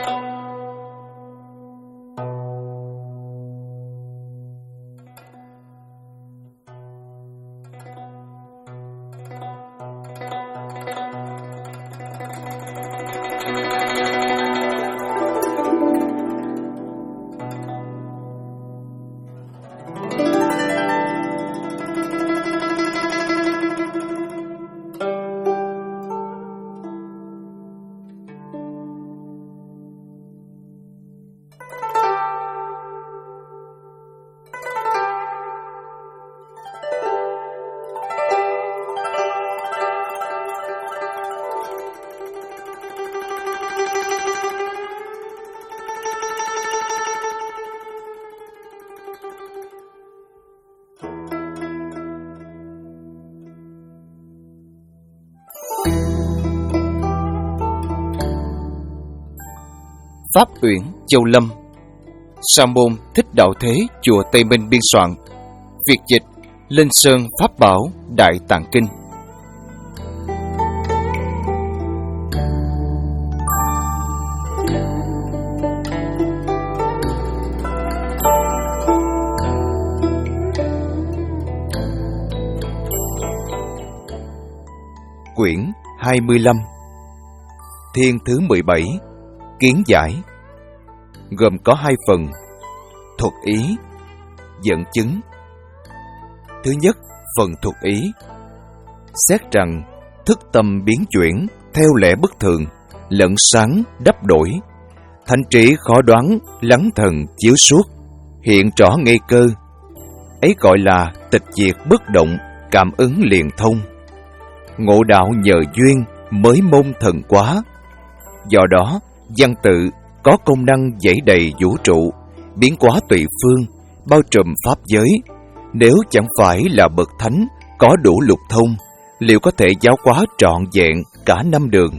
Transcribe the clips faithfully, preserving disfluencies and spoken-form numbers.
Pháp Uyển, Châu Lâm. Sa môn Thích Đạo Thế, chùa Tây Minh biên soạn. Việt dịch Linh Sơn Pháp Bảo Đại Tạng Kinh. Quyển hai mươi lăm. Thiên thứ mười bảy. Kiến giải. Gồm có hai phần: thuật ý, dẫn chứng. Thứ nhất, phần thuật ý. Xét rằng thức tâm biến chuyển theo lẽ bất thường, lẫn sáng đắp đổi, thanh trí khó đoán, lắng thần chiếu suốt, hiện rõ ngây cơ. Ấy gọi là tịch diệt bất động, cảm ứng liền thông. Ngộ đạo nhờ duyên mới môn thần quá. Do đó văn tự có công năng dãy đầy vũ trụ, biến hóa tùy phương, bao trùm pháp giới. Nếu chẳng phải là bậc thánh có đủ lục thông, liệu có thể giáo hóa trọn vẹn cả năm đường?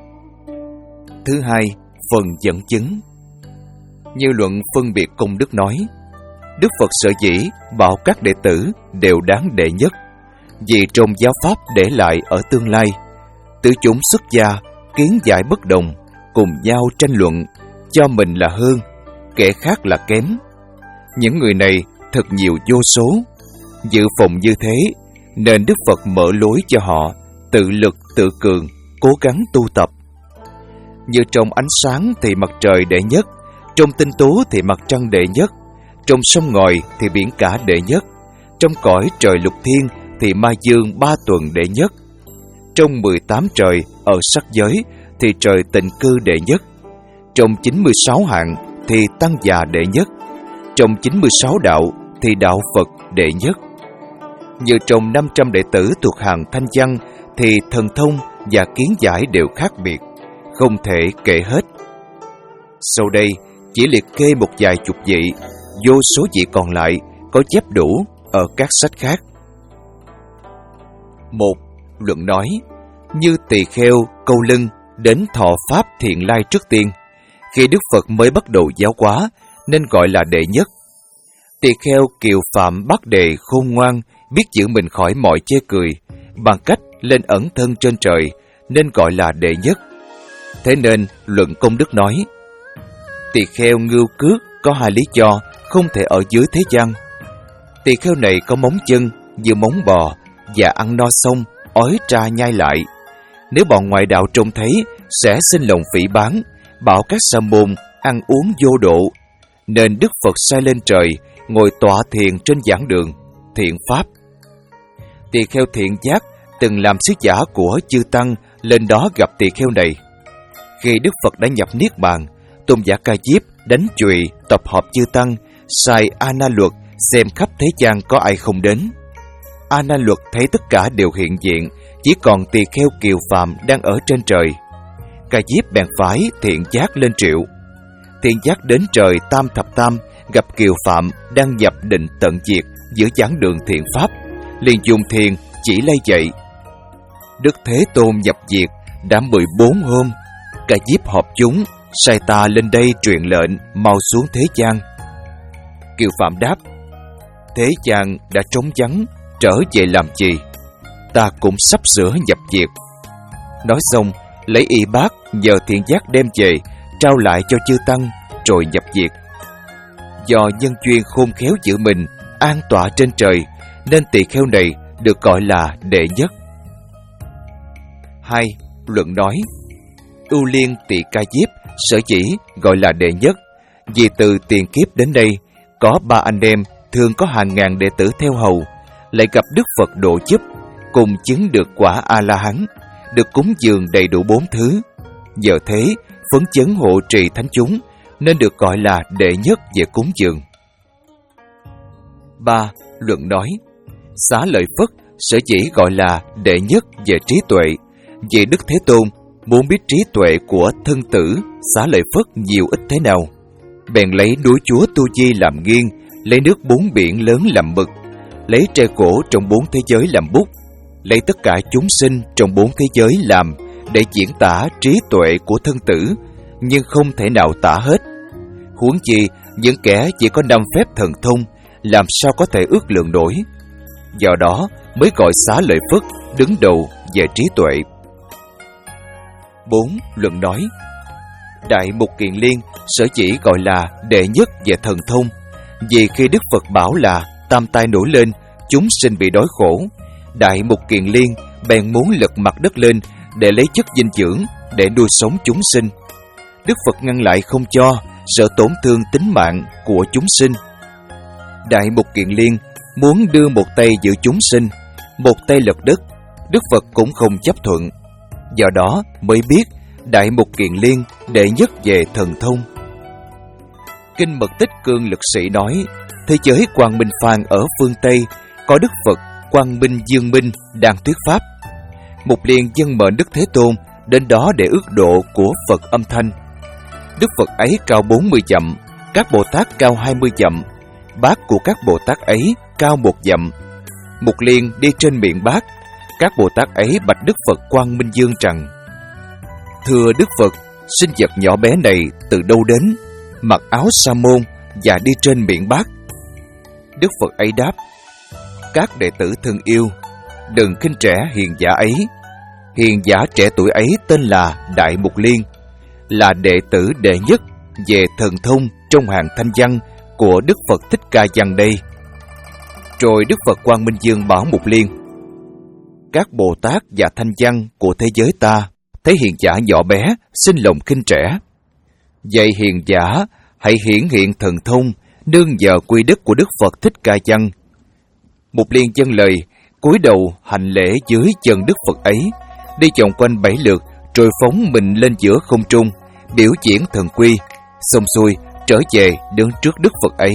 Thứ hai, phần dẫn chứng. Như luận phân biệt công đức nói, Đức Phật sở dĩ bảo các đệ tử đều đáng đệ nhất, vì trong giáo pháp để lại ở tương lai, tự chúng xuất gia kiến giải bất đồng, cùng nhau tranh luận, cho mình là hơn, kẻ khác là kém. Những người này thật nhiều vô số. Dự phòng như thế, nên Đức Phật mở lối cho họ tự lực tự cường, cố gắng tu tập. Như trong ánh sáng thì mặt trời đệ nhất, trong tinh tú thì mặt trăng đệ nhất, trong sông ngòi thì biển cả đệ nhất, trong cõi trời lục thiên thì ma dương ba tuần đệ nhất, trong mười tám trời ở sắc giới thì trời tịnh cư đệ nhất, trong chín mươi sáu hạng thì tăng già đệ nhất, trong chín mươi sáu đạo thì đạo Phật đệ nhất. Như trong năm trăm đệ tử thuộc hàng thanh văn thì thần thông và kiến giải đều khác biệt, không thể kể hết. Sau đây chỉ liệt kê một vài chục vị, vô số vị còn lại có chép đủ ở các sách khác. Một. Luận nói, như tỳ kheo câu lưng đến thọ pháp thiện lai trước tiên, khi Đức Phật mới bắt đầu giáo hóa nên gọi là đệ nhất. Tỳ kheo kiều phạm Bát Đề khôn ngoan, biết giữ mình khỏi mọi chê cười, bằng cách lên ẩn thân trên trời nên gọi là đệ nhất. Thế nên luận công đức nói, tỳ kheo ngưu cước có hai lý do không thể ở dưới thế gian. Tỳ kheo này có móng chân như móng bò và ăn no xong ói ra nhai lại. Nếu bọn ngoại đạo trông thấy sẽ sinh lòng phỉ báng, bảo các sa môn ăn uống vô độ, nên Đức Phật sai lên trời ngồi tọa thiền trên giảng đường thiện pháp. Tỳ kheo Thiện Giác từng làm sứ giả của chư tăng lên đó gặp tỳ kheo này. Khi Đức Phật đã nhập niết bàn, tôn giả Ca Diếp đánh chùy tập hợp chư tăng, sai A Na Luật xem khắp thế gian có ai không đến. A Na Luật thấy tất cả đều hiện diện, chỉ còn tỳ kheo Kiều Phạm đang ở trên trời. Ca Diếp bèn phái Thiện Giác lên triệu. Thiện Giác đến trời Tam Thập Tam, gặp Kiều Phạm đang nhập định tận diệt giữa giảng đường thiện pháp, liền dùng thiền chỉ lay dậy. Đức Thế Tôn nhập diệt đã mười bốn hôm. Ca Diếp họp chúng, sai ta lên đây truyền lệnh mau xuống thế gian. Kiều Phạm đáp, thế gian đã trống vắng, trở về làm gì? Ta cũng sắp sửa nhập diệt. Nói xong, lấy y bát nhờ Thiện Giác đem về, trao lại cho chư tăng, rồi nhập diệt. Do nhân duyên khôn khéo giữ mình, an tọa trên trời, nên tỳ kheo này được gọi là đệ nhất. Hai. Luận nói: Ưu Liên Tỳ Ca Diếp sở dĩ gọi là đệ nhất, vì từ tiền kiếp đến đây, có ba anh em thường có hàng ngàn đệ tử theo hầu, lại gặp Đức Phật độ giúp, cùng chứng được quả A-la-hán, được cúng dường đầy đủ bốn thứ. Nhờ thế, phấn chấn hộ trì thánh chúng, nên được gọi là đệ nhất về cúng dường. Ba. Luận nói: Xá Lợi Phất sở dĩ gọi là đệ nhất về trí tuệ, vì Đức Thế Tôn muốn biết trí tuệ của thân tử Xá Lợi Phất nhiều ít thế nào, bèn lấy núi Chúa Tu Di làm nghiêng, lấy nước bốn biển lớn làm mực, lấy tre gỗ trong bốn thế giới làm bút, lấy tất cả chúng sinh trong bốn thế giới làm, để diễn tả trí tuệ của thân tử, nhưng không thể nào tả hết. Huống chi những kẻ chỉ có năm phép thần thông, làm sao có thể ước lượng nổi. Do đó mới gọi Xá Lợi Phất đứng đầu về trí tuệ. Bốn. Luận nói: Đại Mục Kiền Liên sở dĩ gọi là đệ nhất về thần thông, vì khi Đức Phật bảo là tam tai nổi lên, chúng sinh bị đói khổ, Đại Mục Kiền Liên bèn muốn lật mặt đất lên để lấy chất dinh dưỡng để nuôi sống chúng sinh. Đức Phật ngăn lại không cho, sợ tổn thương tính mạng của chúng sinh. Đại Mục Kiền Liên muốn đưa một tay giữ chúng sinh, một tay lật đất, Đức Phật cũng không chấp thuận. Do đó mới biết Đại Mục Kiền Liên đệ nhất về thần thông. Kinh Mật Tích Cương Lực Sĩ nói: Thế giới Quang Minh Phàn ở phương Tây có Đức Phật Quang Minh Dương Minh đang thuyết pháp. Mục Liên dâng mệnh Đức Thế Tôn đến đó để ước độ của Phật âm thanh. Đức Phật ấy cao bốn mươi dặm, các Bồ Tát cao hai mươi dặm, bát của các Bồ Tát ấy cao một dặm. Mục Liên đi trên miệng bát, các Bồ Tát ấy bạch Đức Phật Quang Minh Dương rằng: Thưa Đức Phật, sinh vật nhỏ bé này từ đâu đến, mặc áo sa môn và đi trên miệng bát? Đức Phật ấy đáp: Các đệ tử thân yêu, đừng khinh trẻ hiền giả ấy. Hiền giả trẻ tuổi ấy tên là Đại Mục Liên, là đệ tử đệ nhất về thần thông trong hàng thanh văn của Đức Phật Thích Ca Văn đây. Rồi Đức Phật Quang Minh Dương bảo Mục Liên: Các Bồ Tát và thanh văn của thế giới ta thấy hiền giả nhỏ bé, sinh lòng khinh trẻ. Vậy hiền giả hãy hiển hiện thần thông, nương nhờ quy đức của Đức Phật Thích Ca Văn. Mục Liên dâng lời, cúi đầu hành lễ dưới chân Đức Phật ấy, đi vòng quanh bảy lượt, rồi phóng mình lên giữa không trung, biểu diễn thần quy. Xong xuôi trở về đứng trước Đức Phật ấy.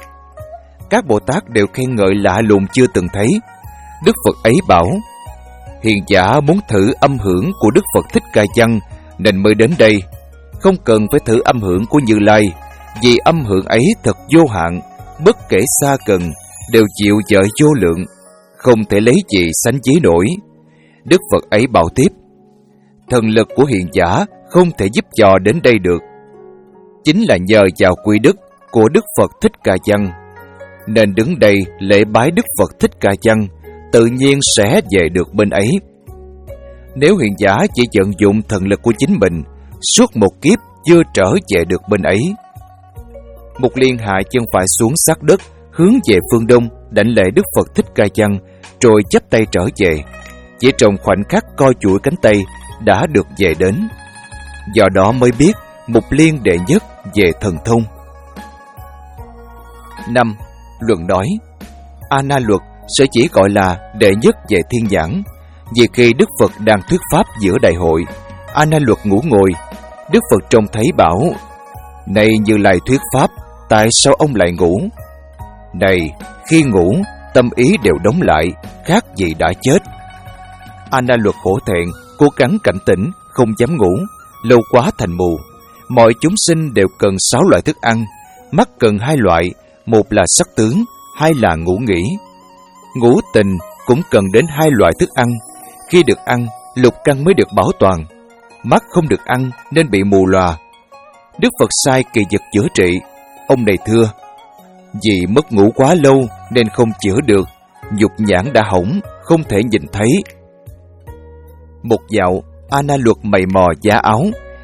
Các Bồ Tát đều khen ngợi lạ lùng chưa từng thấy. Đức Phật ấy bảo: Hiền giả muốn thử âm hưởng của Đức Phật Thích Ca Văn nên mới đến đây, không cần phải thử âm hưởng của Như Lai, vì âm hưởng ấy thật vô hạn, bất kể xa gần đều chịu dở vô lượng, không thể lấy gì sánh ví nổi. Đức Phật ấy bảo tiếp: Thần lực của hiền giả không thể giúp dò đến đây được, chính là nhờ vào quy đức của Đức Phật Thích Ca Văn, nên đứng đây lễ bái Đức Phật Thích Ca Văn, tự nhiên sẽ về được bên ấy. Nếu hiền giả chỉ vận dụng thần lực của chính mình, suốt một kiếp chưa trở về được bên ấy. Mục Liên hạ chân phải xuống sát đất, hướng về phương đông, đảnh lễ Đức Phật Thích Ca Văn, rồi chắp tay trở về. Chỉ trong khoảnh khắc co chuỗi cánh tay đã được về đến. Do đó mới biết Mục Liên đệ nhất về thần thông. Năm. Luận nói: A Na Luật sẽ chỉ gọi là đệ nhất về thiên nhãn, vì khi Đức Phật đang thuyết pháp giữa đại hội, A Na Luật ngủ ngồi. Đức Phật trông thấy bảo: Này Như Lai thuyết pháp, tại sao ông lại ngủ? Này, khi ngủ, tâm ý đều đóng lại, khác gì đã chết. A Na Luật hổ thẹn, cố gắng cảnh tỉnh, không dám ngủ, lâu quá thành mù. Mọi chúng sinh đều cần sáu loại thức ăn, mắt cần hai loại, một là sắc tướng, hai là ngủ nghỉ. Ngũ tình cũng cần đến hai loại thức ăn. Khi được ăn, lục căn mới được bảo toàn. Mắt không được ăn nên bị mù lòa. Đức Phật sai kỳ vật chữa trị. Ông này thưa: Vì mất ngủ quá lâu nên không chữa được, nhục nhãn đã hỏng, không thể nhìn thấy. Một dạo, A Na Luật mày mò giá áo,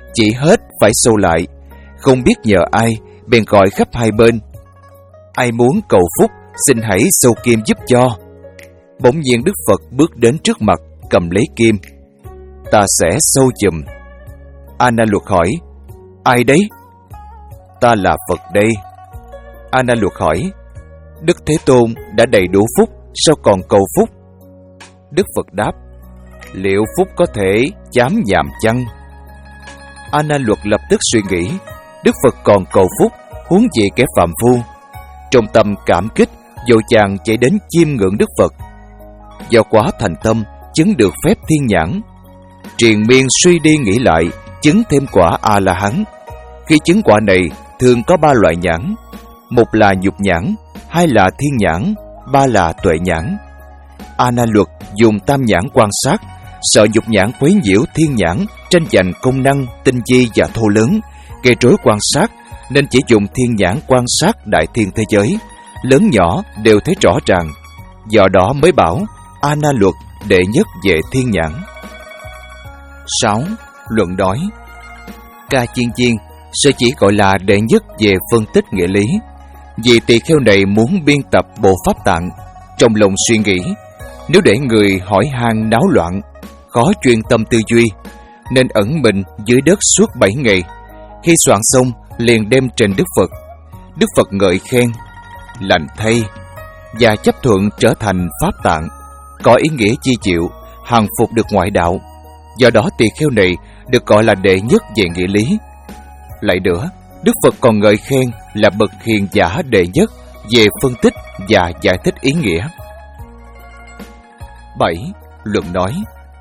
chỉ hết phải xô lại, không biết nhờ ai, bèn gọi khắp hai bên: ai muốn cầu phúc, xin hãy xô kim giúp cho. Bỗng nhiên Đức Phật bước đến trước mặt, cầm lấy kim: ta sẽ xô chùm. A Na Luật hỏi: ai đấy? Ta là Phật đây. A Na Luật hỏi: Đức Thế Tôn đã đầy đủ phúc, sao còn cầu phúc? Đức Phật đáp: liệu phúc có thể chám nhàm chăng? A Na Luật lập tức suy nghĩ: Đức Phật còn cầu phúc, huống gì kẻ phàm phu. Trong tâm cảm kích, vội vàng chạy đến chiêm ngưỡng Đức Phật. Do quá thành tâm, chứng được phép thiên nhãn. Triền miên suy đi nghĩ lại, chứng thêm quả A La Hán. Khi chứng quả này thường có ba loại nhãn: một là nhục nhãn, hai là thiên nhãn, ba là tuệ nhãn. A Na Luật dùng tam nhãn quan sát, sợ nhục nhãn quấy nhiễu thiên nhãn, tranh giành công năng tinh vi và thô lớn, gây rối quan sát, nên chỉ dùng thiên nhãn quan sát đại thiên thế giới, lớn nhỏ đều thấy rõ ràng. Do đó mới bảo A Na Luật đệ nhất về thiên nhãn. Sáu. Luận đối. Ca Chiên Chiên sở chỉ gọi là đệ nhất về phân tích nghĩa lý, vì tỳ kheo này muốn biên tập bộ pháp tạng. Trong lòng suy nghĩ, nếu để người hỏi han náo loạn, khó chuyên tâm tư duy, nên ẩn mình dưới đất suốt bảy ngày. Khi soạn xong, liền đem trình Đức Phật. Đức Phật ngợi khen: lành thay, và chấp thuận trở thành pháp tạng, có ý nghĩa chi chịu, hằng phục được ngoại đạo. Do đó tỳ kheo này được gọi là đệ nhất về nghĩa lý. Lại nữa, Đức Phật còn ngợi khen là bậc hiền giả đệ nhất về phân tích và giải thích ý nghĩa. Bảy. Luận nói.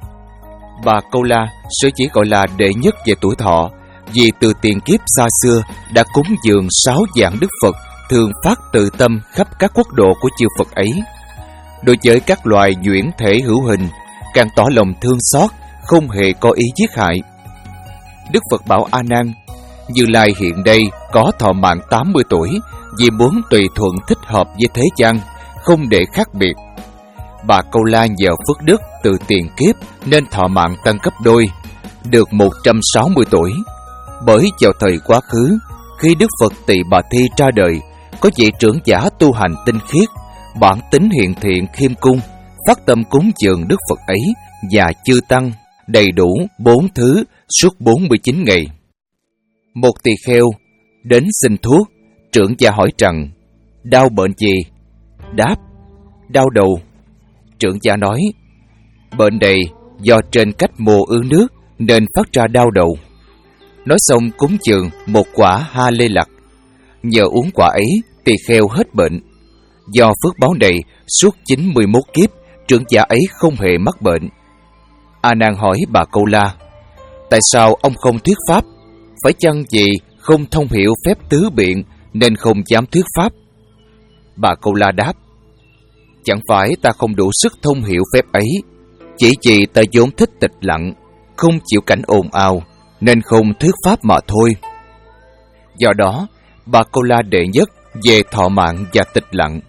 Bà Câu La sở chỉ gọi là đệ nhất về tuổi thọ, vì từ tiền kiếp xa xưa đã cúng dường sáu dạng Đức Phật thường phát từ tâm khắp các quốc độ của chư Phật ấy. Đối với các loài nhuyễn thể hữu hình, càng tỏ lòng thương xót, không hề có ý giết hại. Đức Phật bảo A Nan: Như Lai hiện đây có thọ mạng tám mươi tuổi, vì muốn tùy thuận thích hợp với thế gian, không để khác biệt. Bà Câu La nhờ phước đức từ tiền kiếp nên thọ mạng tăng gấp đôi, được một trăm sáu mươi tuổi. Bởi vào thời quá khứ, khi Đức Phật Tỳ Bà Thi ra đời, có vị trưởng giả tu hành tinh khiết, bản tính hiền thiện khiêm cung, phát tâm cúng dường Đức Phật ấy và chư tăng đầy đủ bốn thứ suốt bốn mươi chín ngày. Một tỳ kheo đến xin thuốc, trưởng giả hỏi rằng: đau bệnh gì? Đáp: đau đầu. Trưởng giả nói: bệnh này do trên cách mùa ứ nước nên phát ra đau đầu. Nói xong cúng dường một quả ha lê lặc. Nhờ uống quả ấy, tỳ kheo hết bệnh. Do phước báo này, suốt chín mươi mốt kiếp, trưởng giả ấy không hề mắc bệnh. A Nan hỏi bà Câu La: tại sao ông không thuyết pháp? Phải chăng vì không thông hiểu phép tứ biện nên không dám thuyết pháp? Bà Câu La đáp: chẳng phải ta không đủ sức thông hiểu phép ấy, chỉ vì ta vốn thích tịch lặng, không chịu cảnh ồn ào, nên không thuyết pháp mà thôi. Do đó, bà Câu La đệ nhất về thọ mạng và tịch lặng.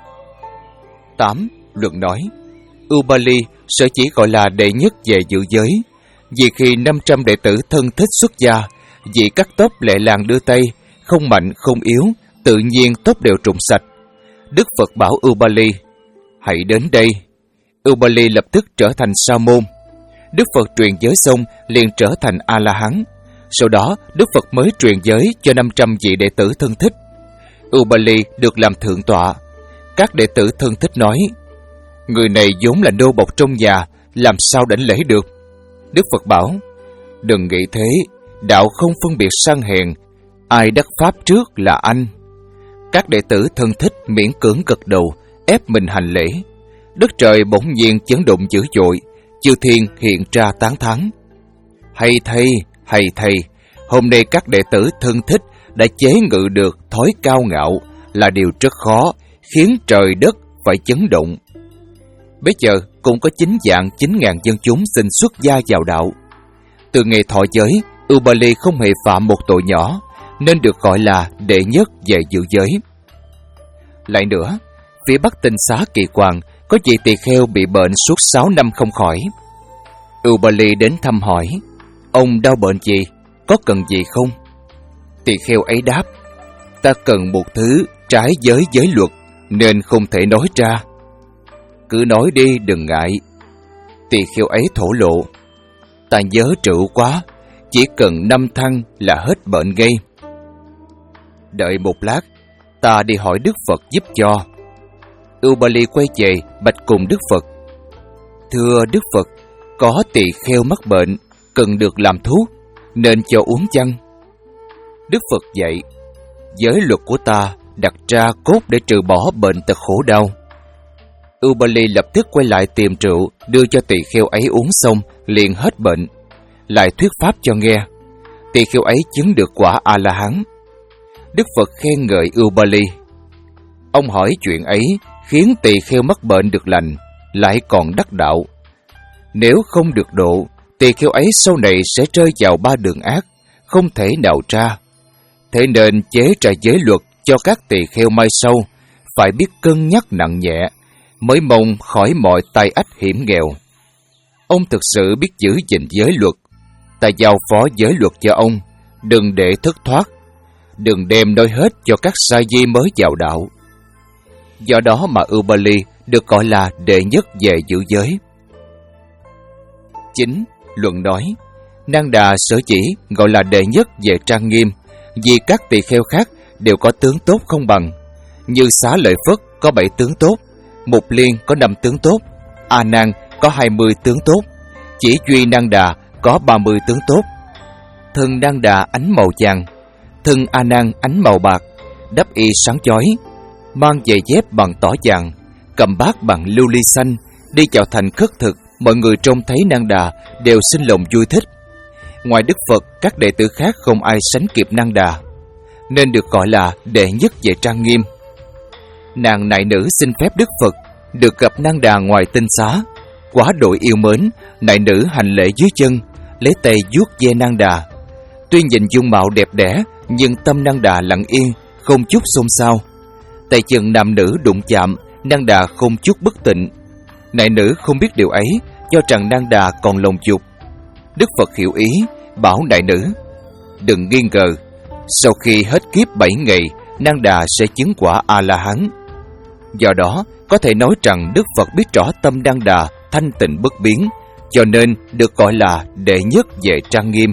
Tám. Luận nói. Ubali sở chỉ gọi là đệ nhất về giữ giới, vì khi năm trăm đệ tử thân thích xuất gia, vị cắt tóc lẹ làng đưa tay, không mạnh không yếu, tự nhiên tóc đều trụng sạch. Đức Phật bảo Ubali: hãy đến đây. Ubali lập tức trở thành sa môn. Đức Phật truyền giới xong liền trở thành A La Hán. Sau đó Đức Phật mới truyền giới cho năm trăm vị đệ tử thân thích. Ubali được làm thượng tọa. Các đệ tử thân thích nói: người này vốn là nô bộc trong nhà, làm sao đảnh lễ được? Đức Phật bảo: đừng nghĩ thế, đạo không phân biệt sang hèn, ai đắc pháp trước là anh. Các đệ tử thân thích miễn cưỡng gật đầu, ép mình hành lễ. Đất trời bỗng nhiên chấn động dữ dội, chư thiên hiện ra tán thán: hay thầy, hay thầy, hôm nay các đệ tử thân thích đã chế ngự được thói cao ngạo, là điều rất khó, khiến trời đất phải chấn động. Bây giờ cũng có chín vạn chín ngàn dân chúng xin xuất gia vào đạo. Từ ngày thọ giới, Ubali không hề phạm một tội nhỏ, nên được gọi là đệ nhất về giữ giới. Lại nữa, phía bắc Tinh Xá Kỳ Quang có vị tỳ kheo bị bệnh suốt sáu năm không khỏi. Ubali đến thăm hỏi: ông đau bệnh gì? có cần gì không? Tỳ kheo ấy đáp: Ta cần một thứ trái với giới luật, nên không thể nói ra. Cứ nói đi, đừng ngại. Tỳ kheo ấy thổ lộ: Ta nhớ rượu quá, chỉ cần năm thăng là hết bệnh ngay. Đợi một lát, ta đi hỏi Đức Phật giúp cho. Ubali quay về bạch cùng Đức Phật: Thưa Đức Phật, có tỳ kheo mắc bệnh, cần được làm thuốc, nên cho uống chăng? Đức Phật dạy: Giới luật của ta đặt ra cốt để trừ bỏ bệnh tật khổ đau. Ubali lập tức quay lại tìm rượu, đưa cho tỳ kheo ấy uống xong, liền hết bệnh. Lại thuyết pháp cho nghe. Tỳ kheo ấy chứng được quả A-la-hán. Đức Phật khen ngợi Ubali. Ông hỏi chuyện ấy khiến tỳ kheo mắc bệnh được lành, lại còn đắc đạo. Nếu không được độ, tỳ kheo ấy sau này sẽ rơi vào ba đường ác, không thể nào ra. Thế nên chế ra giới luật cho các tỳ kheo mai sau, phải biết cân nhắc nặng nhẹ, mới mong khỏi mọi tai ách hiểm nghèo. Ông thực sự biết giữ gìn giới luật. Ta giao phó giới luật cho ông, đừng để thất thoát, đừng đem nói hết cho các sa di mới vào đạo. Do đó mà Ubali được gọi là đệ nhất về giữ giới. Chính luận nói, Nang Đà sở chỉ gọi là đệ nhất về trang nghiêm, vì các tỳ kheo khác đều có tướng tốt không bằng. Như Xá Lợi Phất có bảy tướng tốt, Mục Liên có năm tướng tốt, A Nan có hai mươi tướng tốt, chỉ duy Nang Đà có ba mươi tướng tốt. Thân Nang Đà ánh màu vàng, thân A Nan ánh màu bạc, đắp y sáng chói, mang giày dép bằng tỏ vàng, cầm bát bằng lưu ly xanh, đi vào thành khất thực. Mọi người trông thấy Nang Đà đều sinh lòng vui thích. Ngoài Đức Phật, các đệ tử khác không ai sánh kịp Nang Đà, nên được gọi là đệ nhất về trang nghiêm. Nàng nại nữ xin phép Đức Phật được gặp Nang Đà ngoài tinh xá. Quá độ yêu mến, nại nữ hành lễ dưới chân, lấy tay vuốt ve Nang Đà. Tuy nhìn dung mạo đẹp đẽ, nhưng tâm Nang Đà lặng yên, không chút xôn xao. Tay chân nam nữ đụng chạm, Nang Đà không chút bất tịnh. Nại nữ không biết điều ấy, cho rằng Nang Đà còn lòng dục. Đức Phật hiểu ý, bảo nại nữ: Đừng nghi ngờ, sau khi hết kiếp bảy ngày, Nang Đà sẽ chứng quả A-la-hán. Do đó, có thể nói rằng Đức Phật biết rõ tâm Nang Đà thanh tịnh bất biến, cho nên được gọi là đệ nhất về trang nghiêm.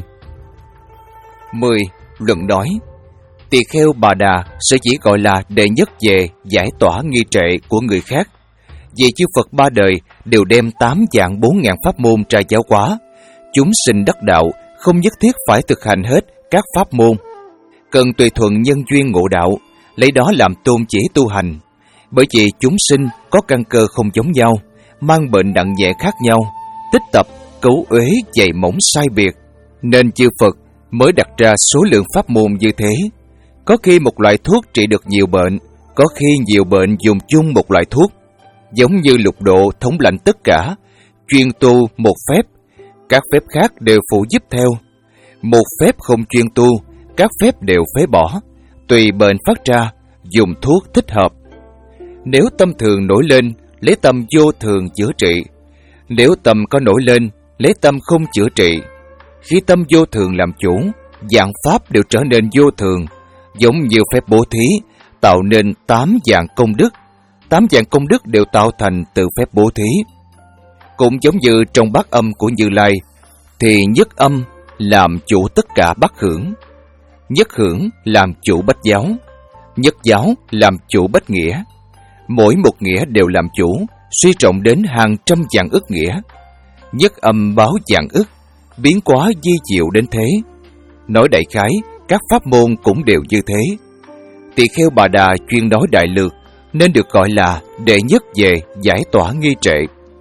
mười. Luận nói, tỳ kheo Bà Đà sẽ chỉ gọi là đệ nhất về giải tỏa nghi trệ của người khác, vì chư Phật ba đời đều đem tám vạn bốn ngàn pháp môn ra giáo hóa. Chúng sinh đắc đạo không nhất thiết phải thực hành hết các pháp môn, cần tùy thuận nhân duyên ngộ đạo, lấy đó làm tôn chỉ tu hành. Bởi vì chúng sinh có căn cơ không giống nhau, mang bệnh nặng nhẹ khác nhau, tích tập, cấu uế, dày mỏng sai biệt, nên chư Phật mới đặt ra số lượng pháp môn như thế. Có khi một loại thuốc trị được nhiều bệnh, có khi nhiều bệnh dùng chung một loại thuốc. Giống như lục độ thống lãnh tất cả, chuyên tu một phép, các phép khác đều phụ giúp theo. Một phép không chuyên tu, các phép đều phế bỏ, tùy bệnh phát ra, dùng thuốc thích hợp. Nếu tâm thường nổi lên, lấy tâm vô thường chữa trị. Nếu tâm có nổi lên, lấy tâm không chữa trị. Khi tâm vô thường làm chủ, dạng pháp đều trở nên vô thường. Giống như phép bố thí, tạo nên tám dạng công đức. Tám dạng công đức đều tạo thành từ phép bố thí. Cũng giống như trong bát âm của Như Lai, thì nhất âm làm chủ tất cả bát hưởng, nhất hưởng làm chủ bách giáo, nhất giáo làm chủ bách nghĩa. Mỗi một nghĩa đều làm chủ, suy trọng đến hàng trăm vạn ức nghĩa. Nhất âm báo vạn ức, biến hóa di diệu đến thế. Nói đại khái, các pháp môn cũng đều như thế. Tỳ kheo Bà Đà chuyên nói đại lược, nên được gọi là đệ nhất về giải tỏa nghi trệ.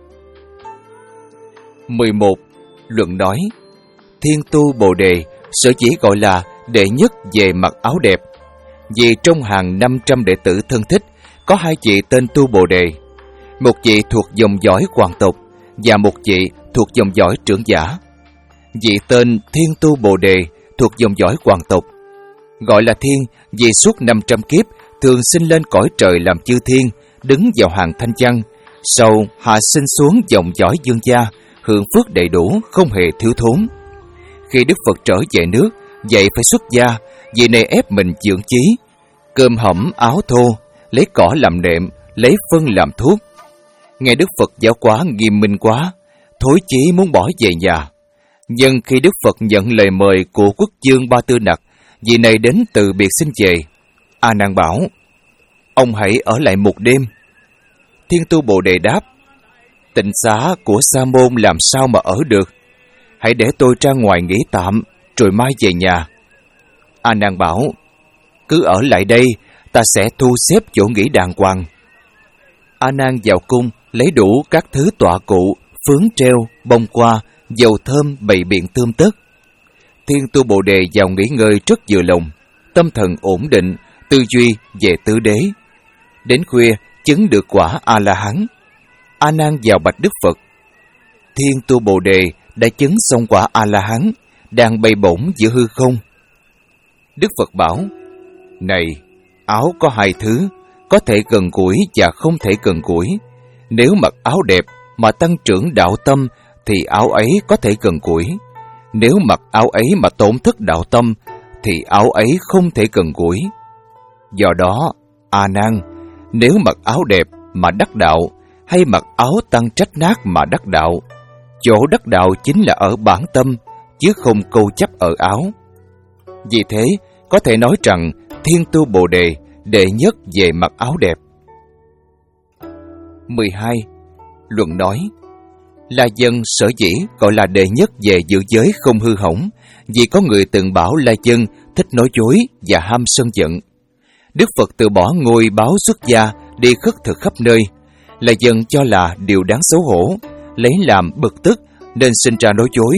mười một. Luận nói, Thiên Tu Bồ Đề sở chỉ gọi là đệ nhất về mặc áo đẹp, vì trong hàng năm trăm đệ tử thân thích có hai vị tên Tu Bồ Đề, một vị thuộc dòng dõi hoàng tộc và một vị thuộc dòng dõi trưởng giả. Vị tên Thiên Tu Bồ Đề thuộc dòng dõi hoàng tộc, gọi là thiên vì suốt năm trăm kiếp thường sinh lên cõi trời làm chư thiên, đứng vào hàng thanh văn, sau hạ sinh xuống dòng dõi dương gia, hưởng phước đầy đủ, không hề thiếu thốn. Khi Đức Phật trở về nước, vậy phải xuất gia, vì này ép mình dưỡng chí. Cơm hẩm áo thô, lấy cỏ làm nệm, lấy phân làm thuốc. Nghe Đức Phật giáo hóa nghiêm minh quá, thối chí muốn bỏ về nhà. Nhưng khi Đức Phật nhận lời mời của quốc vương Ba Tư Nặc, vị này đến từ biệt xin về, A Nan bảo: ông hãy ở lại một đêm. Thiên Tu Bồ Đề đáp: tịnh xá của Sa môn làm sao mà ở được, hãy để tôi ra ngoài nghỉ tạm, rồi mai về nhà. A Nan bảo: cứ ở lại đây, ta sẽ thu xếp chỗ nghỉ đàng hoàng. A Nan vào cung lấy đủ các thứ tọa cụ, phướng treo, bông hoa, dầu thơm bày biện tươm tất. Thiên Tu Bồ Đề vào nghỉ ngơi rất vừa lòng, tâm thần ổn định, tư duy về tứ đế. Đến khuya chứng được quả A La Hán. A Nan vào bạch Đức Phật: Thiên Tu Bồ Đề đã chứng xong quả A La Hán, đang bay bổng giữa hư không. Đức Phật bảo: này, áo có hai thứ, có thể gần gũi và không thể gần gũi. Nếu mặc áo đẹp mà tăng trưởng đạo tâm thì áo ấy có thể gần gũi. Nếu mặc áo ấy mà tổn thất đạo tâm thì áo ấy không thể gần gũi. Do đó, A Nan, nếu mặc áo đẹp mà đắc đạo, hay mặc áo tăng trách nát mà đắc đạo, chỗ đắc đạo chính là ở bản tâm, chứ không câu chấp ở áo. Vì thế, có thể nói rằng Thiên Tu Bồ Đề đệ nhất về mặc áo đẹp. mười hai. Luận nói: La Dân sở dĩ gọi là đệ nhất về giữ giới không hư hỏng, vì có người từng bảo La Dân thích nói dối và ham sân giận. Đức Phật từ bỏ ngôi báo xuất gia đi khất thực khắp nơi. La Dân cho là điều đáng xấu hổ, lấy làm bực tức nên sinh ra nói dối.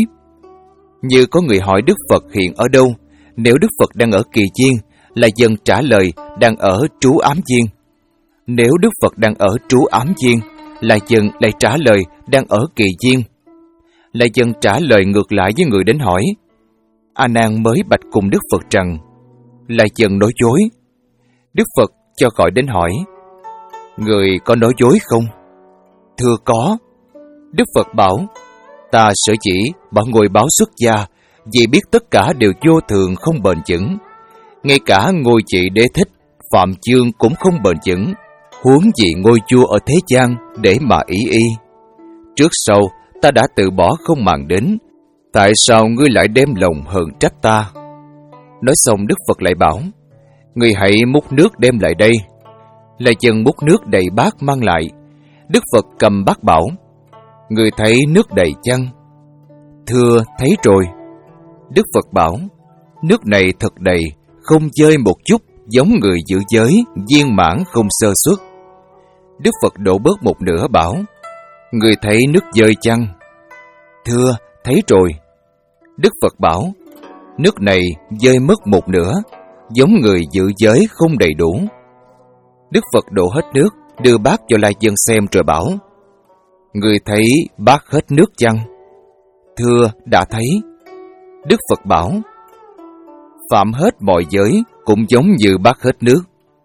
Như có người hỏi Đức Phật hiện ở đâu, nếu Đức Phật đang ở Kỳ Viên, La Dân trả lời đang ở trú ám viên. Nếu Đức Phật đang ở trú ám viên, La Dân lại trả lời đang ở Kỳ Viên. La Dân trả lời ngược lại với người đến hỏi. A Nan mới bạch cùng Đức Phật rằng La Dân nói dối. Đức Phật cho gọi đến hỏi: người có nói dối không? Thưa có. Đức Phật bảo: ta sở dĩ bảo ngôi báo xuất gia vì biết tất cả đều vô thường không bền vững. Ngay cả ngôi chị Đế Thích, Phạm Chương cũng không bền vững, huống gì ngôi vua ở thế gian để mà ý y. Trước sau ta đã từ bỏ không màng đến, tại sao ngươi lại đem lòng hờn trách ta? Nói xong Đức Phật lại bảo: ngươi hãy múc nước đem lại đây. La Dân múc nước đầy bát mang lại. Đức Phật cầm bát bảo: ngươi thấy nước đầy chăng? Thưa, thấy rồi. Đức Phật bảo: nước này thật đầy, không dơi một chút, giống người giữ giới, viên mãn không sơ xuất. Đức Phật đổ bớt một nửa bảo: người thấy nước dơi chăng? Thưa, thấy rồi. Đức Phật bảo: nước này dơi mất một nửa, giống người giữ giới không đầy đủ. Đức Phật đổ hết nước, đưa bát cho La Dân xem rồi bảo: người thấy bát hết nước chăng? Thưa, đã thấy. Đức Phật bảo: phạm hết mọi giới cũng giống như bát hết nước.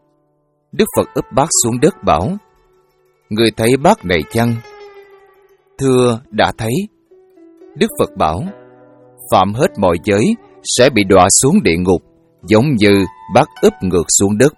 Đức Phật úp bát xuống đất bảo: người thấy bát này chăng? Thưa, đã thấy. Đức Phật bảo: phạm hết mọi giới sẽ bị đọa xuống địa ngục, giống như bát úp ngược xuống đất.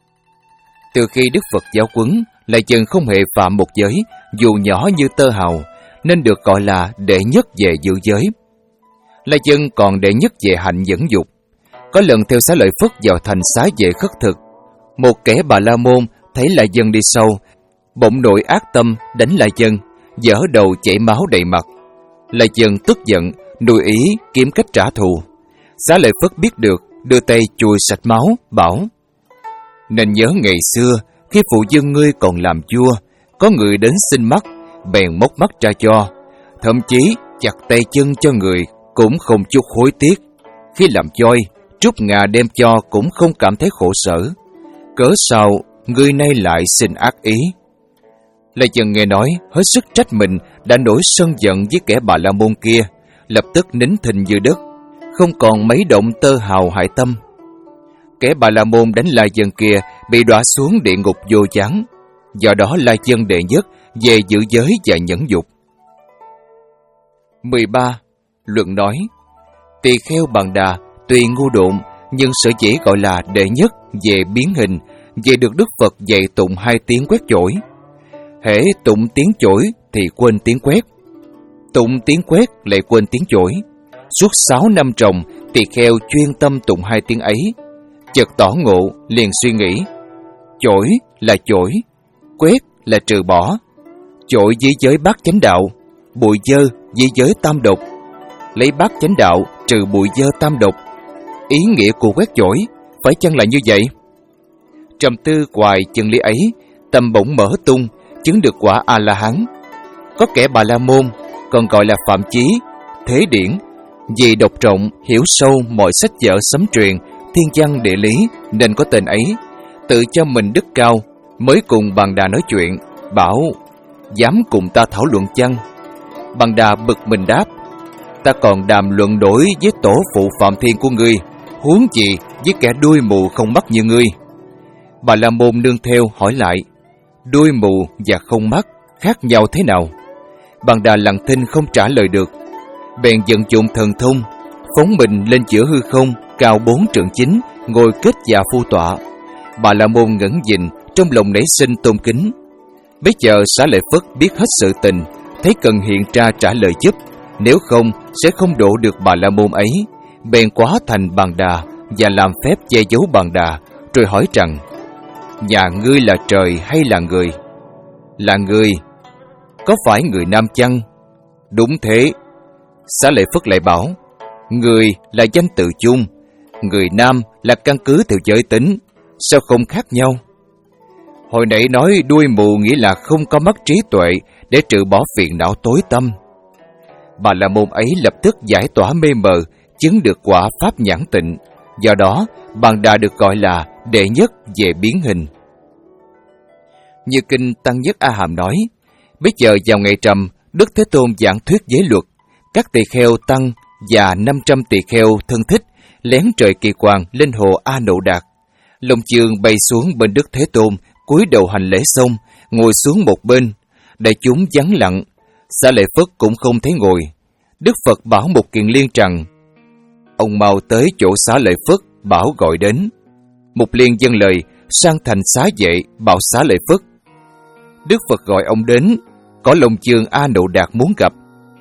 Từ khi Đức Phật giáo huấn, La Dân không hề phạm một giới, dù nhỏ như tơ hào, nên được gọi là đệ nhất về giữ giới. La Dân còn đệ nhất về hạnh nhẫn dục. Có lần theo Xá Lợi Phất vào thành xá vệ khất thực, một kẻ Bà La Môn thấy La Dân đi sâu, bỗng nổi ác tâm đánh La Dân, giở đầu chảy máu đầy mặt. La Dân tức giận, nuôi ý kiếm cách trả thù. Xá Lợi Phất biết được, đưa tay chùi sạch máu, bảo: nên nhớ ngày xưa, khi phụ dân ngươi còn làm vua, có người đến xin mắt, bèn móc mắt ra cho, thậm chí chặt tay chân cho người, cũng không chút hối tiếc. Khi làm choi, trút ngà đem cho cũng không cảm thấy khổ sở. Cớ sao người nay lại xin ác ý? La Dân nghe nói, hết sức trách mình đã nổi sân giận với kẻ Bà La Môn kia, lập tức nín thinh như đất, không còn mấy động tơ hào hại tâm. Kẻ Bà La Môn đánh La Dân kia bị đọa xuống địa ngục vô gián. Do đó La Dân đệ nhất về giữ giới và nhẫn dục. mười ba. Luận nói: tỳ kheo Bàn Đà Tuy ngu độn, nhưng sở dĩ gọi là đệ nhất về biến hình, về được Đức Phật dạy tụng hai tiếng quét chổi. Hễ tụng tiếng chổi thì quên tiếng quét, tụng tiếng quét lại quên tiếng chổi. Suốt sáu năm trồng, tỳ kheo chuyên tâm tụng hai tiếng ấy. Chợt tỏ ngộ, liền suy nghĩ: chổi là chổi, quét là trừ bỏ. Chổi dưới giới bát chánh đạo, bụi dơ dưới giới tam độc. Lấy bát chánh đạo trừ bụi dơ tam độc. Ý nghĩa của quét chổi phải chăng là như vậy? Trầm tư hoài chân lý ấy, tâm bỗng mở tung, chứng được quả A-la-hán. Có kẻ Bà La Môn còn gọi là Phạm Chí, Thế Điển, vì đọc rộng, hiểu sâu mọi sách vở sấm truyền, thiên văn địa lý nên có tên ấy. Tự cho mình đức cao, mới cùng Bàn Đà nói chuyện, bảo: dám cùng ta thảo luận chăng? Bàn Đà bực mình đáp: ta còn đàm luận đổi với tổ phụ Phạm Thiên của ngươi, huống gì với kẻ đuôi mù không mắt như ngươi. Bà La Môn nương theo hỏi lại: đuôi mù và không mắt khác nhau thế nào? Bàn Đà lặng thinh không trả lời được. Bèn vận dụng thần thông, phóng mình lên giữa hư không cao bốn trượng chín, ngồi kết dạ phu tọa. Bà La Môn ngẩn nhìn, trong lòng nảy sinh tôn kính. Bây giờ Xá Lợi Phất biết hết sự tình, thấy cần hiện ra trả lời giúp, nếu không sẽ không độ được Bà La Môn ấy. Bèn hóa thành Bàn Đà và làm phép che giấu Bàn Đà, rồi hỏi rằng: nhà ngươi là trời hay là người? Là người. Có phải người nam chăng? Đúng thế. Xá Lợi Phất lại bảo: người là danh từ chung, người nam là căn cứ theo giới tính, sao không khác nhau? Hồi nãy nói đuôi mù nghĩa là không có mắt trí tuệ để trừ bỏ phiền não tối tâm. Bà La Môn ấy lập tức giải tỏa mê mờ, chứng được quả pháp nhãn tịnh. Do đó, Bàn Đà được gọi là đệ nhất về biến hình. Như kinh Tăng Nhất A Hàm nói, bây giờ vào ngày trầm, Đức Thế Tôn giảng thuyết giới luật. Các tỳ kheo tăng và năm trăm tỳ kheo thân thích lén trời kỳ quang lên hồ A Nậu Đạt. Long Chương bay xuống bên Đức Thế Tôn, cúi đầu hành lễ xong, ngồi xuống một bên. Đại chúng vắng lặng, Xá Lợi Phất cũng không thấy ngồi. Đức Phật bảo Mục Kiền Liên rằng: ông mau tới chỗ Xá Lợi Phất, bảo gọi đến. Mục Liên dâng lời, sang thành xá vệ, bảo Xá Lợi Phất. Đức Phật gọi ông đến, có Long Chương A Nậu Đạt muốn gặp.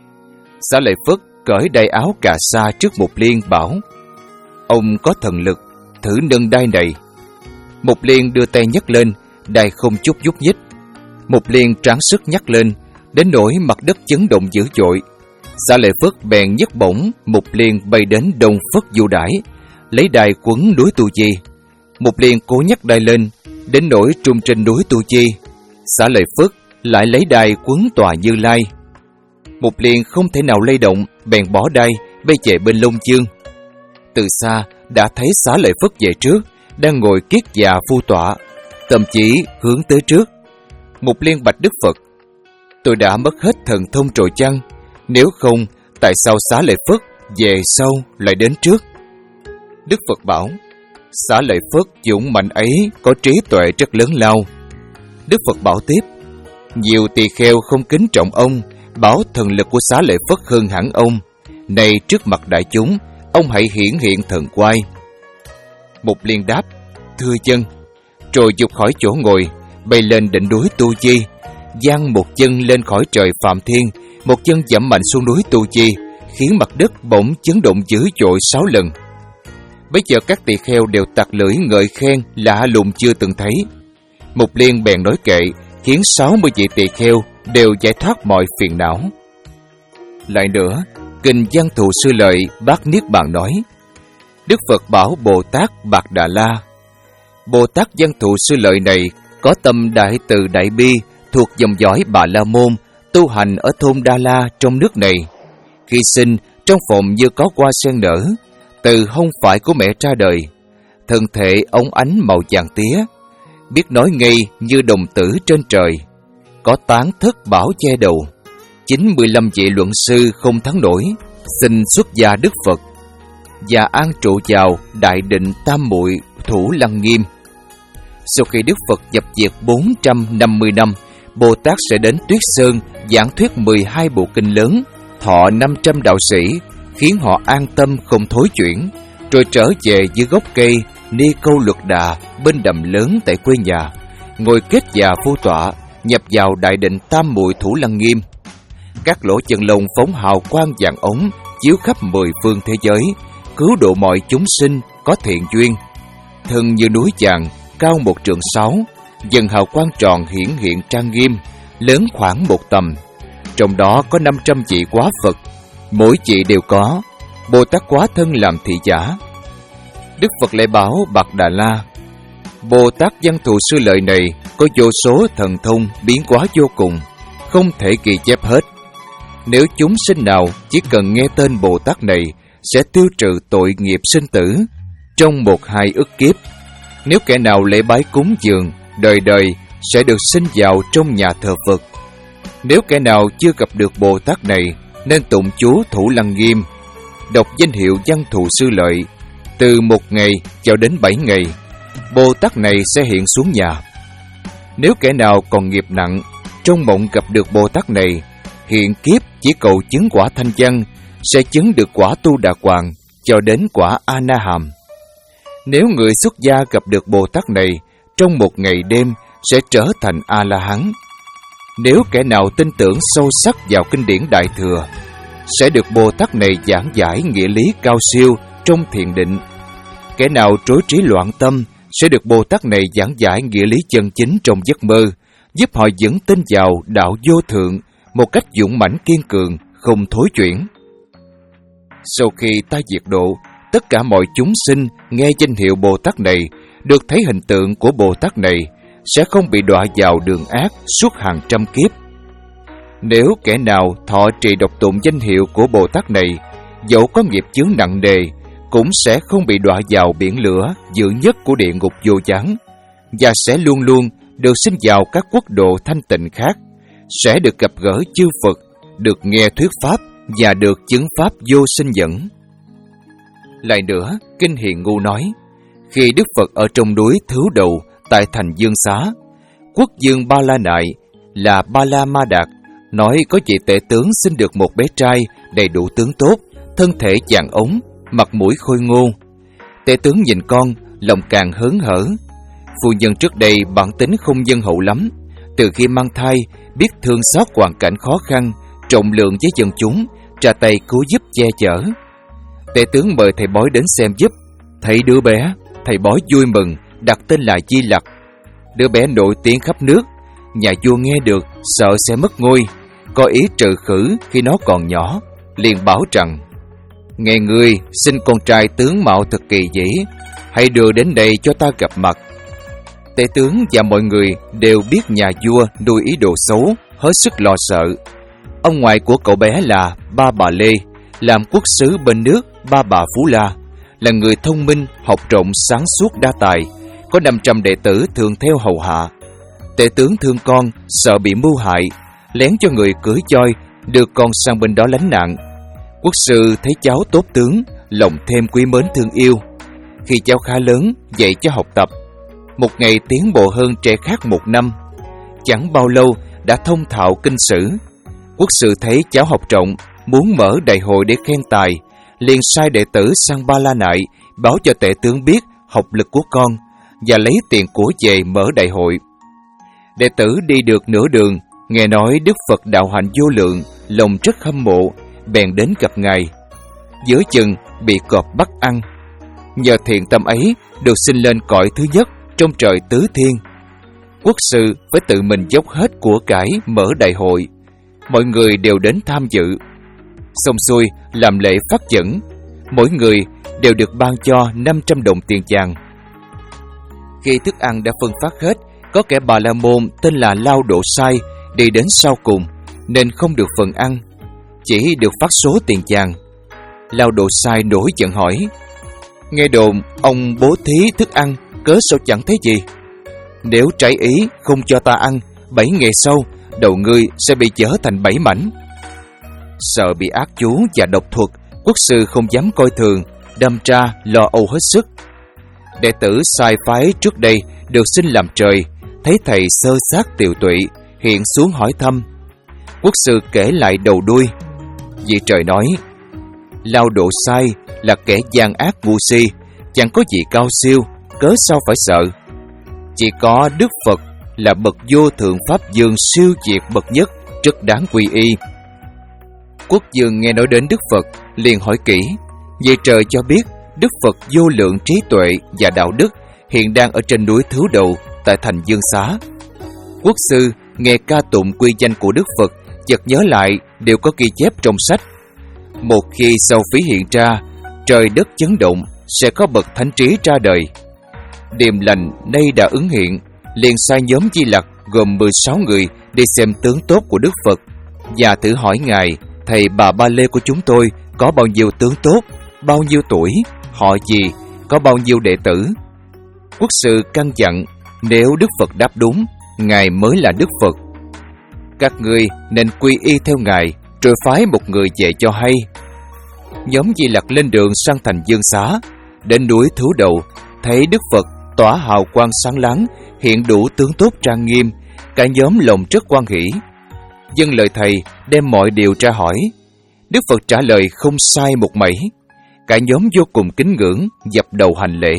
Xá Lợi Phất cởi đai áo cà sa trước Mục Liên, bảo: ông có thần lực, thử nâng đai này. Mục Liên đưa tay nhấc lên, đai không chút nhúc nhích. Mục Liên tráng sức nhấc lên, đến nỗi mặt đất chấn động dữ dội. Xá Lợi Phất bèn nhấc bổng Mục Liên bay đến Đông Phất Du Đãi, lấy đai quấn núi Tu Chi. Mục Liên cố nhấc đai lên, đến nỗi trung trên núi Tu Chi. Xá Lợi Phất lại lấy đai quấn tòa Như Lai. Mục Liên không thể nào lay động, bèn bỏ đai bay về bên Long Chương. Từ xa đã thấy Xá Lợi Phất về trước, đang ngồi kiết già phu tọa, tâm chỉ hướng tới trước. Mục Liên bạch Đức Phật: tôi đã mất hết thần thông rồi chăng? Nếu không, tại sao Xá Lợi Phất về sau lại đến trước? Đức Phật bảo: Xá Lợi Phất dũng mạnh ấy có trí tuệ rất lớn lao. Đức Phật bảo tiếp: nhiều tỳ kheo không kính trọng ông, bảo thần lực của Xá Lợi Phất hơn hẳn ông. Này trước mặt đại chúng, ông hãy hiển hiện thần quay. Mục Liên đáp: thưa chân. Rồi dục khỏi chỗ ngồi, bay lên đỉnh núi Tu Chi, giang một chân lên khỏi trời Phạm Thiên, một chân dẫm mạnh xuống núi Tu Chi, khiến mặt đất bỗng chấn động dữ dội sáu lần. Bây giờ các tỳ kheo đều tặc lưỡi ngợi khen lạ lùng chưa từng thấy. Mục Liên bèn nói kệ, khiến sáu mươi vị tỳ kheo đều giải thoát mọi phiền não. Lại nữa, kinh Văn Thù Sư Lợi Bát Niết Bàn nói: Đức Phật bảo Bồ Tát Bạc Đà La. Bồ Tát Văn Thù Sư Lợi này có tâm đại từ đại bi, thuộc dòng dõi Bà La Môn, tu hành ở thôn Đa La trong nước này. Khi sinh, trong phòng như có hoa sen nở, từ hông phải của mẹ ra đời. Thân thể óng ánh màu vàng tía, biết nói ngây như đồng tử trên trời, có tán thất bảo che đầu. chín mươi lăm vị luận sư không thắng nổi, xin xuất gia Đức Phật và an trụ vào Đại Định Tam Muội Thủ Lăng Nghiêm. Sau khi Đức Phật nhập diệt bốn trăm năm mươi năm, Bồ Tát sẽ đến Tuyết Sơn giảng thuyết mười hai bộ kinh lớn, thọ năm trăm đạo sĩ, khiến họ an tâm không thối chuyển. rồi trở về dưới gốc cây ni câu luật đà bên đầm lớn tại quê nhà, ngồi kết già vô tọa, nhập vào đại định Tam Muội Thủ Lăng Nghiêm. Các lỗ chân lông phóng hào quang vàng ống chiếu khắp mười phương thế giới, cứu độ mọi chúng sinh có thiện duyên. Thân như núi vàng, cao một trượng sáu, dần hào quang tròn hiển hiện trang nghiêm, lớn khoảng một tầm. Trong đó có năm trăm vị quá Phật, mỗi vị đều có Bồ Tát quá thân làm thị giả. Đức Phật lại bảo Bạc Đà La: Bồ Tát Văn Thù Sư Lợi này có vô số thần thông biến hóa vô cùng, không thể ghi chép hết. Nếu chúng sinh nào chỉ cần nghe tên Bồ Tát này sẽ tiêu trừ tội nghiệp sinh tử trong một hai ức kiếp. Nếu kẻ nào lễ bái cúng dường, đời đời sẽ được sinh vào trong nhà thờ Phật. Nếu kẻ nào chưa gặp được Bồ Tát này, nên tụng chú Thủ Lăng Nghiêm, đọc danh hiệu Văn Thù Sư Lợi, từ một ngày cho đến bảy ngày, Bồ Tát này sẽ hiện xuống nhà. Nếu kẻ nào còn nghiệp nặng, trong mộng gặp được Bồ Tát này, hiện kiếp chỉ cầu chứng quả Thanh Văn, sẽ chứng được quả Tu Đà Hoàng cho đến quả A Na Hàm. Nếu người xuất gia gặp được Bồ Tát này, trong một ngày đêm sẽ trở thành A La Hán. Nếu kẻ nào tin tưởng sâu sắc vào kinh điển Đại Thừa, sẽ được Bồ Tát này giảng giải nghĩa lý cao siêu trong thiền định. Kẻ nào trối trí loạn tâm sẽ được Bồ Tát này giảng giải nghĩa lý chân chính trong giấc mơ, giúp họ vững tin vào đạo vô thượng một cách dũng mãnh kiên cường, không thối chuyển. Sau khi ta diệt độ, tất cả mọi chúng sinh nghe danh hiệu Bồ Tát này, được thấy hình tượng của Bồ Tát này, sẽ không bị đọa vào đường ác suốt hàng trăm kiếp. Nếu kẻ nào thọ trì đọc tụng danh hiệu của Bồ Tát này, dẫu có nghiệp chướng nặng nề, cũng sẽ không bị đọa vào biển lửa dữ nhất của địa ngục vô gián, và sẽ luôn luôn được sinh vào các quốc độ thanh tịnh khác, sẽ được gặp gỡ chư Phật, được nghe thuyết pháp và được chứng pháp vô sinh dẫn. Lại nữa, Kinh Hiền Ngu nói, khi Đức Phật ở trong núi Thứ Đầu tại thành Dương Xá, quốc vương Ba La Nại là Ba La Ma Đạt nói có vị tể tướng sinh được một bé trai đầy đủ tướng tốt, thân thể vàng ống, mặt mũi khôi ngô. Tể tướng nhìn con, lòng càng hớn hở. Phu nhân trước đây bản tính không nhân hậu lắm, từ khi mang thai biết thương xót hoàn cảnh khó khăn, trọng lượng với dân chúng, ra tay cứu giúp che chở. Tể tướng mời thầy bói đến xem giúp. Thấy đứa bé, thầy bói vui mừng, đặt tên là Di Lặc. Đứa bé nổi tiếng khắp nước, nhà vua nghe được sợ sẽ mất ngôi, có ý trừ khử khi nó còn nhỏ, liền bảo rằng: Nghe ngươi sinh con trai tướng mạo thật kỳ dĩ, hãy đưa đến đây cho ta gặp mặt. Tể tướng và mọi người đều biết nhà vua nuôi ý đồ xấu, hết sức lo sợ. Ông ngoại của cậu bé là Ba Bà Lê, làm quốc sứ bên nước Ba Bà Phú La, là người thông minh, học rộng, sáng suốt, đa tài, có năm trăm đệ tử thường theo hầu hạ. Tể tướng thương con, sợ bị mưu hại, lén cho người cưỡi choi, đưa con sang bên đó lánh nạn. Quốc sư thấy cháu tốt tướng, lòng thêm quý mến thương yêu. Khi cháu khá lớn, dạy cho học tập, một ngày tiến bộ hơn trẻ khác một năm. Chẳng bao lâu đã thông thạo kinh sử. Quốc sư thấy cháu học rộng, muốn mở đại hội để khen tài, liền sai đệ tử sang Ba La Nại báo cho tể tướng biết học lực của con và lấy tiền của về mở đại hội. Đệ tử đi được nửa đường, nghe nói Đức Phật đạo hạnh vô lượng, lòng rất hâm mộ, bèn đến gặp ngài. Giữa chừng bị cọp bắt ăn, nhờ thiện tâm ấy được sinh lên cõi thứ nhất trong trời tứ thiên. Quốc sư phải tự mình dốc hết của cải mở đại hội, mọi người đều đến tham dự. Xong xuôi làm lễ phát dẫn, mỗi người đều được ban cho năm trăm đồng tiền vàng. Khi thức ăn đã phân phát hết, có kẻ Bà La Môn tên là Lao Độ Sai đi đến sau cùng, nên không được phần ăn, chỉ được phát số tiền vàng. Lao Độ Sai nổi giận hỏi: Nghe đồn ông bố thí thức ăn, cớ sao chẳng thấy gì? Nếu trái ý không cho ta ăn, bảy ngày sau đầu ngươi sẽ bị chở thành bảy mảnh. Sợ bị ác chú và độc thuật, quốc sư không dám coi thường, đâm ra lo âu hết sức. Đệ tử sai phái trước đây được sinh làm trời, thấy thầy sơ sát tiều tụy, hiện xuống hỏi thăm. Quốc sư kể lại đầu đuôi. Vị trời nói: Lao Độ Sai là kẻ gian ác ngu si, chẳng có gì cao siêu, cớ sao phải sợ. Chỉ có Đức Phật là bậc vô thượng pháp dương siêu diệt bậc nhất, rất đáng quy y. Quốc vương nghe nói đến Đức Phật, liền hỏi kỹ: vậy trời cho biết Đức Phật vô lượng trí tuệ và đạo đức hiện đang ở trên núi Thứ Đầu tại thành Dương Xá. Quốc sư nghe ca tụng quy danh của Đức Phật, chợt nhớ lại đều có ghi chép trong sách. Một khi sau phí hiện ra, trời đất chấn động, sẽ có bậc thánh trí ra đời. Điềm lành nay đã ứng hiện, liền sai nhóm Di Lặc gồm mười sáu người đi xem tướng tốt của Đức Phật và thử hỏi ngài: thầy Bà Ba Lê của chúng tôi có bao nhiêu tướng tốt, bao nhiêu tuổi, họ gì, có bao nhiêu đệ tử? Quốc sư căn dặn, nếu Đức Phật đáp đúng, ngài mới là Đức Phật. Các ngươi nên quy y theo ngài, rồi phái một người về cho hay. Nhóm Di Lặc lên đường sang thành Dương Xá. Đến núi Thứ Đầu, thấy Đức Phật tỏa hào quang sáng láng, hiện đủ tướng tốt trang nghiêm. Cả nhóm lòng rất hoan hỷ, dâng lời thầy, đem mọi điều tra hỏi. Đức Phật trả lời không sai một mảy. Cả nhóm vô cùng kính ngưỡng, dập đầu hành lễ.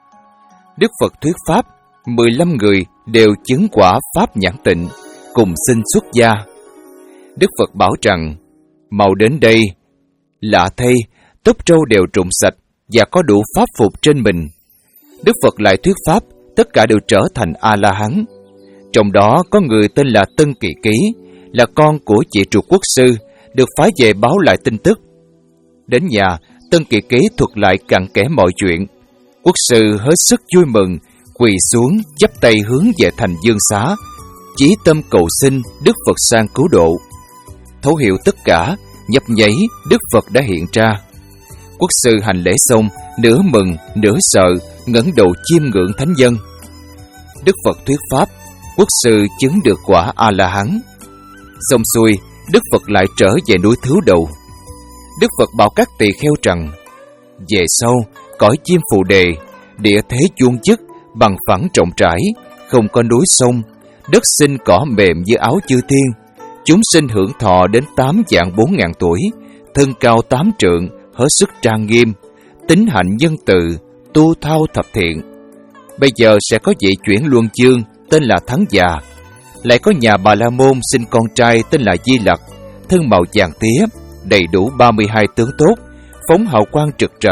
Đức Phật thuyết pháp, mười lăm người đều chứng quả pháp nhãn tịnh, cùng xin xuất gia. Đức Phật bảo rằng: mau đến đây. Lạ thay, tóc trâu đều trụng sạch và có đủ pháp phục trên mình. Đức Phật lại thuyết pháp, tất cả đều trở thành A-la-hán. Trong đó có người tên là Tân Kỳ Ký, là con của chị ruột quốc sư, được phái về báo lại tin tức. Đến nhà, Tân Kỳ Ký thuật lại cặn kẽ mọi chuyện. Quốc sư hết sức vui mừng, quỳ xuống chắp tay hướng về thành Dương Xá, chí tâm cầu xin Đức Phật sang cứu độ. Thấu hiểu tất cả, nhấp nháy Đức Phật đã hiện ra. Quốc sư hành lễ xong, nửa mừng nửa sợ, ngẩng đầu chiêm ngưỡng thánh dân. Đức Phật thuyết pháp, quốc sư chứng được quả A-la-hán. Xong xuôi, Đức Phật lại trở về núi Thứ Đầu. Đức Phật bảo các tỳ kheo rằng: về sau, cõi chim Phù Đề, địa thế chuông chức, bằng phẳng rộng rãi, không có núi sông, đất xinh cỏ mềm như áo chư thiên. Chúng sinh hưởng thọ đến tám vạn bốn ngàn tuổi, thân cao tám trượng, hết sức trang nghiêm, tính hạnh nhân từ, tu thao thập thiện. Bây giờ sẽ có vị chuyển luân chương tên là Thắng Già. Lại có nhà Bà La Môn sinh con trai tên là Di Lặc, thân màu vàng tía, đầy đủ ba mươi hai tướng tốt, phóng hào quang trực trở.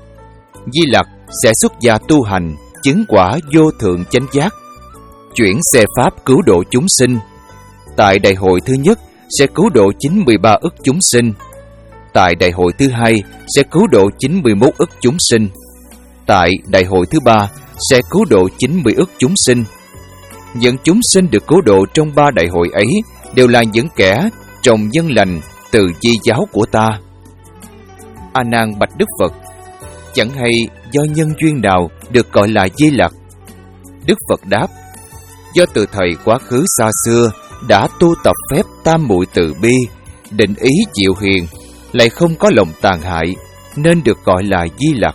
Di Lặc sẽ xuất gia tu hành, chứng quả vô thượng chánh giác, chuyển xe pháp cứu độ chúng sinh. Tại đại hội thứ nhất sẽ cứu độ chín mươi ba ức chúng sinh. Tại đại hội thứ hai sẽ cứu độ chín mươi mốt ức chúng sinh. Tại đại hội thứ ba sẽ cứu độ chín mươi ức chúng sinh. Những chúng sinh được cứu độ trong ba đại hội ấy đều là những kẻ trồng nhân lành từ di giáo của ta. A Nan bạch Đức Phật: chẳng hay do nhân duyên nào được gọi là Di Lặc? Đức Phật đáp: do từ thời quá khứ xa xưa đã tu tập phép tam muội từ bi, định ý chịu hiền, lại không có lòng tàn hại, nên được gọi là Di Lặc.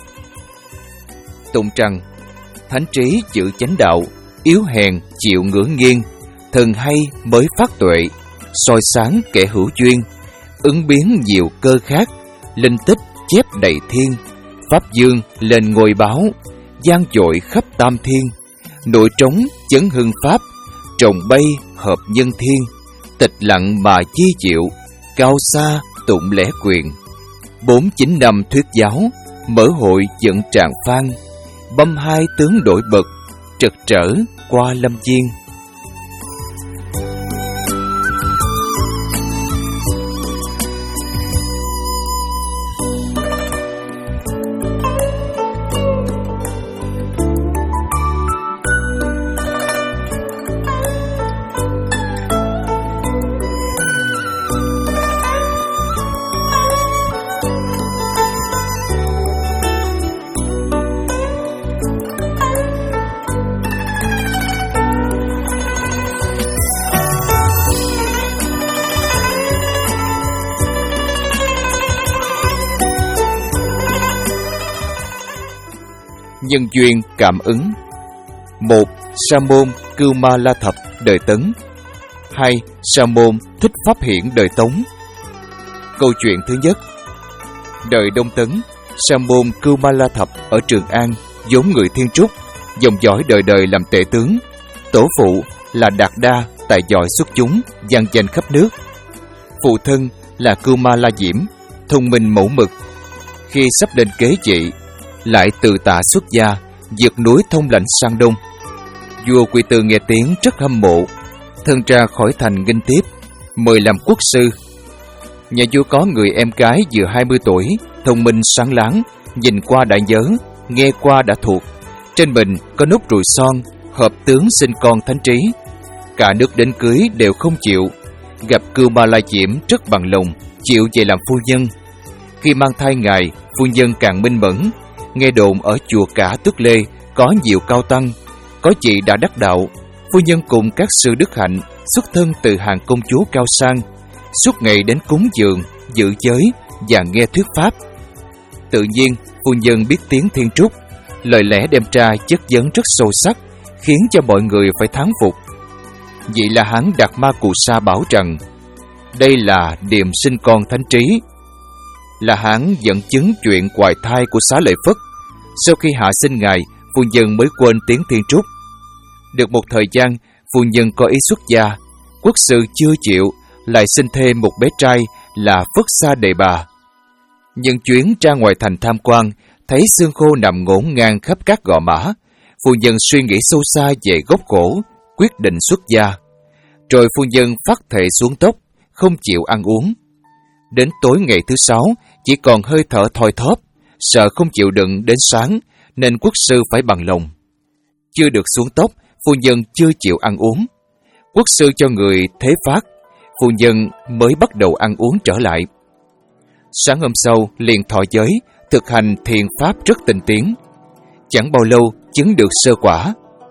Tụng trăng: thánh trí chữ chánh đạo, yếu hèn chịu ngưỡng nghiêng, thần hay mới phát tuệ, soi sáng kẻ hữu duyên, ứng biến nhiều cơ khác, linh tích chép đầy thiên, pháp dương lên ngôi báo, gian dội khắp tam thiên, nội trống chấn hưng pháp, trồng bay hợp nhân thiên, tịch lặng mà chi chịu, cao xa tụng lẽ quyền. Bốn chín năm thuyết giáo, mở hội dẫn tràng phan, băm hai tướng đổi bậc, trật trở qua lâm chiên. Nhân duyên cảm ứng. Một. Sa môn Cưu Ma La Thập đời Tấn. Hai. Sa môn Thích Pháp Hiển đời Tống. Câu chuyện thứ nhất. Đời Đông Tấn, Sa môn Cưu Ma La Thập ở Trường An, vốn người Thiên Trúc, dòng dõi đời đời làm tể tướng. Tổ phụ là Đạt Đa, tài giỏi xuất chúng, vang danh khắp nước. Phụ thân là Cưu Ma La Diễm, thông minh mẫu mực. Khi sắp lên kế vị, lại từ tạ xuất gia, vượt núi thông lãnh sang đông. Vua Quy Tư nghe tiếng rất hâm mộ, thân ra khỏi thành nghênh tiếp, mời làm quốc sư. Nhà vua có người em gái vừa hai mươi tuổi, thông minh sáng láng, nhìn qua đã nhớ, nghe qua đã thuộc. Trên mình có nốt ruồi son, hợp tướng sinh con thánh trí. Cả nước đến cưới đều không chịu. Gặp Cưu Ma La Diễm rất bằng lòng, chịu về làm phu nhân. Khi mang thai ngài, phu nhân càng minh mẫn. Nghe đồn ở chùa Cả Tước Lê có nhiều cao tăng, có chị đã đắc đạo. Phu nhân cùng các sư đức hạnh xuất thân từ hàng công chúa cao sang, suốt ngày đến cúng dường, giữ giới và nghe thuyết pháp. Tự nhiên phu nhân biết tiếng Thiên Trúc, lời lẽ đem ra chất vấn rất sâu sắc, khiến cho mọi người phải thán phục. Vị La Hán Đạt Ma Cù Sa bảo rằng đây là điềm sinh con thánh trí. La Hán dẫn chứng chuyện hoài thai của Xá Lợi Phất. Sau khi hạ sinh ngài, phu nhân mới quên tiếng Thiên Trúc. Được một thời gian, phu nhân có ý xuất gia. Quốc sư chưa chịu, lại sinh thêm một bé trai là Phất Sa Đề Bà. Nhân chuyến ra ngoài thành tham quan, thấy xương khô nằm ngổn ngang khắp các gò mã. Phu nhân suy nghĩ sâu xa về gốc khổ, quyết định xuất gia. Rồi phu nhân phát thệ xuống tóc, không chịu ăn uống. Đến tối ngày thứ sáu, chỉ còn hơi thở thoi thóp, sợ không chịu đựng đến sáng, nên quốc sư phải bằng lòng. Chưa được xuống tóc, phu nhân chưa chịu ăn uống. Quốc sư cho người thế phát, phu nhân mới bắt đầu ăn uống trở lại. Sáng hôm sau liền thọ giới, thực hành thiền pháp rất tinh tiến. Chẳng bao lâu chứng được sơ quả.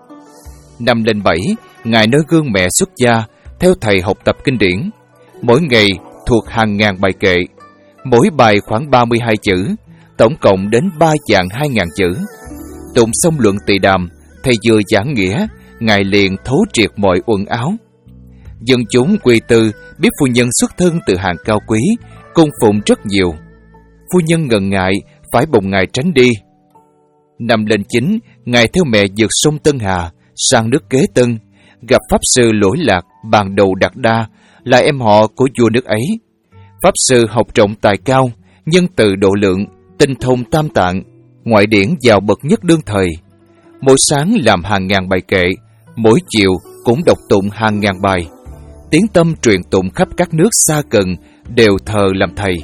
Năm lên bảy, ngài nói gương mẹ xuất gia, theo thầy học tập kinh điển. Mỗi ngày thuộc hàng ngàn bài kệ, mỗi bài khoảng ba mươi hai chữ, tổng cộng đến ba vạn hai ngàn chữ. Tụng xong luận Tỳ Đàm, thầy vừa giảng nghĩa, ngài liền thấu triệt mọi uẩn áo. Dân chúng Quy Tư biết phu nhân xuất thân từ hàng cao quý, cung phụng rất nhiều. Phu nhân ngần ngại, phải bồng ngài tránh đi. Năm lên chín, ngài theo mẹ vượt sông Tân Hà sang nước Kế Tân, gặp pháp sư Lỗi Lạc Bàn Đầu Đạt Đa, là em họ của vua nước ấy. Pháp sư học rộng tài cao, nhân từ độ lượng, tinh thông tam tạng, ngoại điển giàu bậc nhất đương thời. Mỗi sáng làm hàng ngàn bài kệ, mỗi chiều cũng đọc tụng hàng ngàn bài. Tiếng tâm truyền tụng khắp các nước xa gần, đều thờ làm thầy.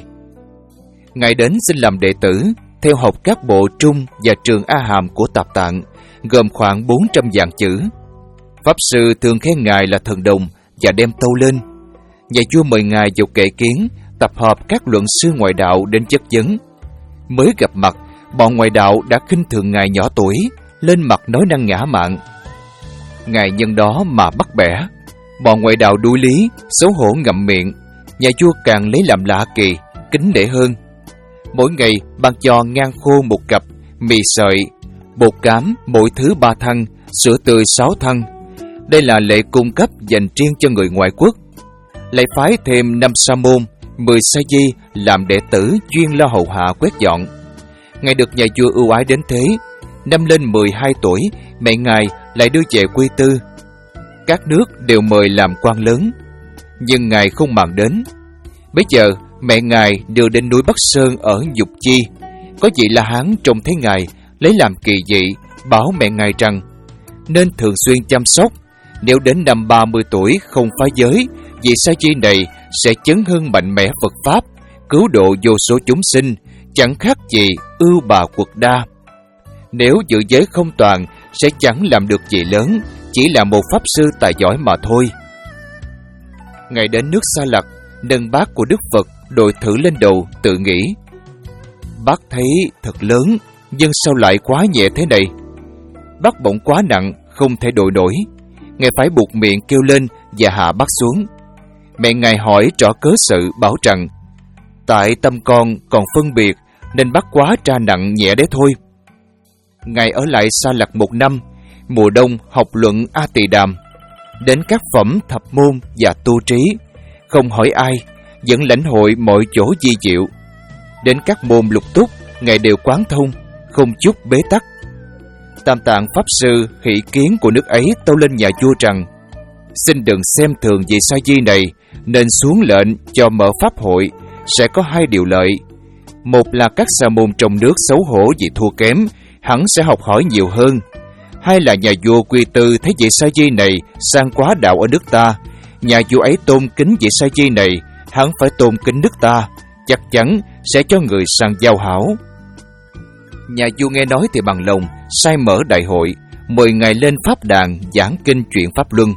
Ngài đến xin làm đệ tử, theo học các bộ Trung và Trường A Hàm của Tạp Tạng, gồm khoảng bốn trăm vạn chữ. Pháp sư thường khen ngài là thần đồng và đem tâu lên. Nhà vua mời ngài vào kệ kiến, tập hợp các luận sư ngoại đạo đến chất vấn. Mới gặp mặt, bọn ngoại đạo đã khinh thường ngài nhỏ tuổi, lên mặt nói năng ngã mạn. Ngài nhân đó mà bắt bẻ. Bọn ngoại đạo đuổi lý, xấu hổ ngậm miệng. Nhà vua càng lấy làm lạ kỳ, kính nể hơn. Mỗi ngày ban cho ngan khô một cặp, mì sợi, bột cám mỗi thứ ba thăng, sữa tươi sáu thăng. Đây là lệ cung cấp dành riêng cho người ngoại quốc. Lại phái thêm năm sa môn, mười sa di làm đệ tử chuyên lo hầu hạ quét dọn. Ngài được nhà vua ưu ái đến thế. Năm lên mười hai tuổi, mẹ ngài lại đưa về Quy Tư. Các nước đều mời làm quan lớn, nhưng ngài không màng đến. Bây giờ mẹ ngài đưa đến núi Bắc Sơn ở Dục Chi. Có vị La Hán trông thấy ngài, lấy làm kỳ dị, bảo mẹ ngài rằng nên thường xuyên chăm sóc. Nếu đến năm ba mươi tuổi không phá giới, vị sa di này sẽ chấn hưng mạnh mẽ Phật pháp, cứu độ vô số chúng sinh, chẳng khác gì ưu bà quật đa. Nếu giữ giới không toàn, sẽ chẳng làm được gì lớn, chỉ là một pháp sư tài giỏi mà thôi. Ngài đến nước Sa Lặc, nâng bát của Đức Phật đội thử lên đầu, tự nghĩ: bát thấy thật lớn, nhưng sao lại quá nhẹ thế này? Bát bỗng quá nặng, không thể đội nổi. Ngài phải buộc miệng kêu lên và hạ bát xuống. Mẹ ngài hỏi rõ cớ sự, bảo rằng tại tâm con còn phân biệt, nên bát quá tra nặng nhẹ đấy thôi. Ngài ở lại Sa Lặc một năm, mùa đông học luận A Tỳ Đàm, đến các phẩm thập môn và tu trí, không hỏi ai, vẫn lãnh hội mọi chỗ di diệu. Đến các môn lục túc, Ngài đều quán thông, không chút bế tắc. Tam Tạng Pháp Sư hỷ kiến của nước ấy tâu lên nhà vua rằng: xin đừng xem thường vị Sa Di này, nên xuống lệnh cho mở pháp hội, sẽ có hai điều lợi. Một là các sa môn trong nước xấu hổ vì thua kém, hẳn sẽ học hỏi nhiều hơn. Hai là nhà vua Quy Tư thấy vị Sa Di này sang quá đạo ở nước ta, nhà vua ấy tôn kính vị Sa Di này, hắn phải tôn kính nước ta, chắc chắn sẽ cho người sang giao hảo. Nhà vua nghe nói thì bằng lòng sai mở đại hội, mời ngài lên pháp đàn giảng kinh chuyện pháp luân.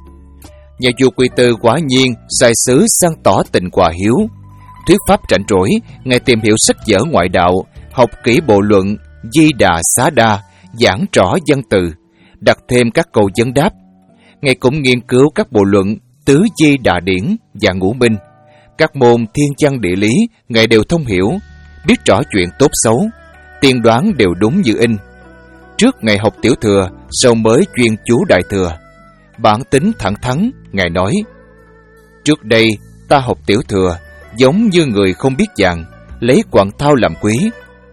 Nhà vua Quy Tư quả nhiên sai sứ sang tỏ tình quà hiếu. Thuyết pháp rảnh rỗi, ngài tìm hiểu sách vở ngoại đạo, học kỹ bộ luận Di Đà Xá Đa, giảng rõ văn từ, đặt thêm các câu vấn đáp. Ngài cũng nghiên cứu các bộ luận Tứ Di Đà Điển và Ngũ Minh. Các môn thiên văn địa lý ngài đều thông hiểu, biết rõ chuyện tốt xấu, tiên đoán đều đúng như in. Trước ngài học tiểu thừa, sau mới chuyên chú đại thừa. Bản tính thẳng thắn, ngài nói: trước đây ta học tiểu thừa, giống như người không biết vàng, lấy quặng thau làm quý.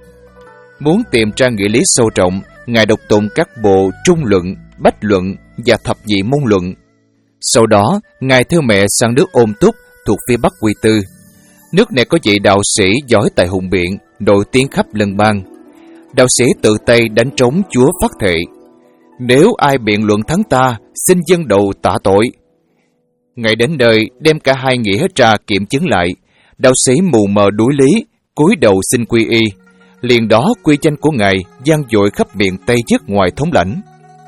Muốn tìm ra nghĩa lý sâu rộng, ngài đọc tụng các bộ Trung Luận, Bách Luận và Thập Nhị Môn Luận. Sau đó, ngài theo mẹ sang nước Ôn Túc thuộc phía Bắc Quy Tư. Nước này có vị đạo sĩ giỏi tài hùng biện, nổi tiếng khắp lân bang. Đạo sĩ tự tay đánh trống chúa phát thệ: nếu ai biện luận thắng ta, xin dâng đầu tạ tội. Ngài đến nơi đem cả hai nghĩa ra kiểm chứng lại. Đạo sĩ mù mờ đuối lý, cúi đầu xin quy y. Liền đó quy danh của ngài vang dội khắp miền Tây Dứt ngoài thống lãnh.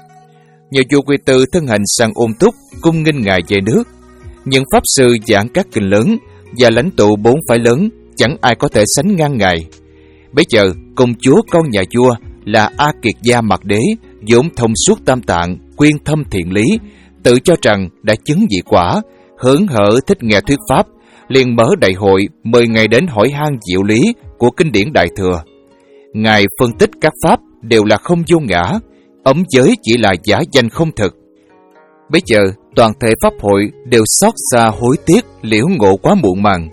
Nhà vua Quy Tư thân hành sang Ôn Túc, cung nghênh ngài về nước. Nhưng pháp sư giảng các kinh lớn và lãnh tụ bốn phái lớn, chẳng ai có thể sánh ngang ngài. Bấy giờ công chúa con nhà vua là A Kiệt Gia Mạc Đế, vốn thông suốt tam tạng, quyên thâm thiện lý, tự cho rằng đã chứng vị quả, hớn hở thích nghe thuyết pháp, liền mở đại hội mời ngài đến hỏi han diệu lý của kinh điển Đại Thừa. Ngài phân tích các pháp đều là không vô ngã, ấm giới chỉ là giả danh không thực. Bấy giờ toàn thể pháp hội đều xót xa hối tiếc, liễu ngộ quá muộn màng.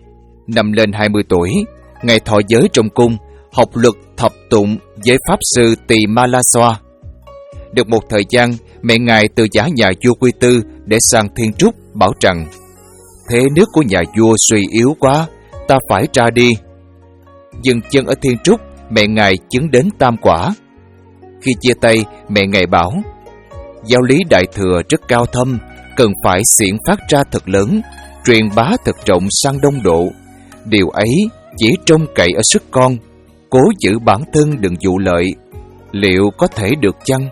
Năm lên hai mươi tuổi, ngài thọ giới trong cung, học luật thập tụng với pháp sư Tỳ Ma La Xoa. Được một thời gian, mẹ ngài từ giả nhà vua Quy Tư để sang Thiên Trúc, bảo rằng: thế nước của nhà vua suy yếu quá, ta phải ra đi. Dừng chân ở Thiên Trúc, mẹ ngài chứng đến tam quả. Khi chia tay, mẹ ngài bảo: giáo lý Đại Thừa rất cao thâm, cần phải xiển phát ra thật lớn, truyền bá thật rộng sang đông độ. Điều ấy chỉ trông cậy ở sức con, cố giữ bản thân đừng vụ lợi, liệu có thể được chăng?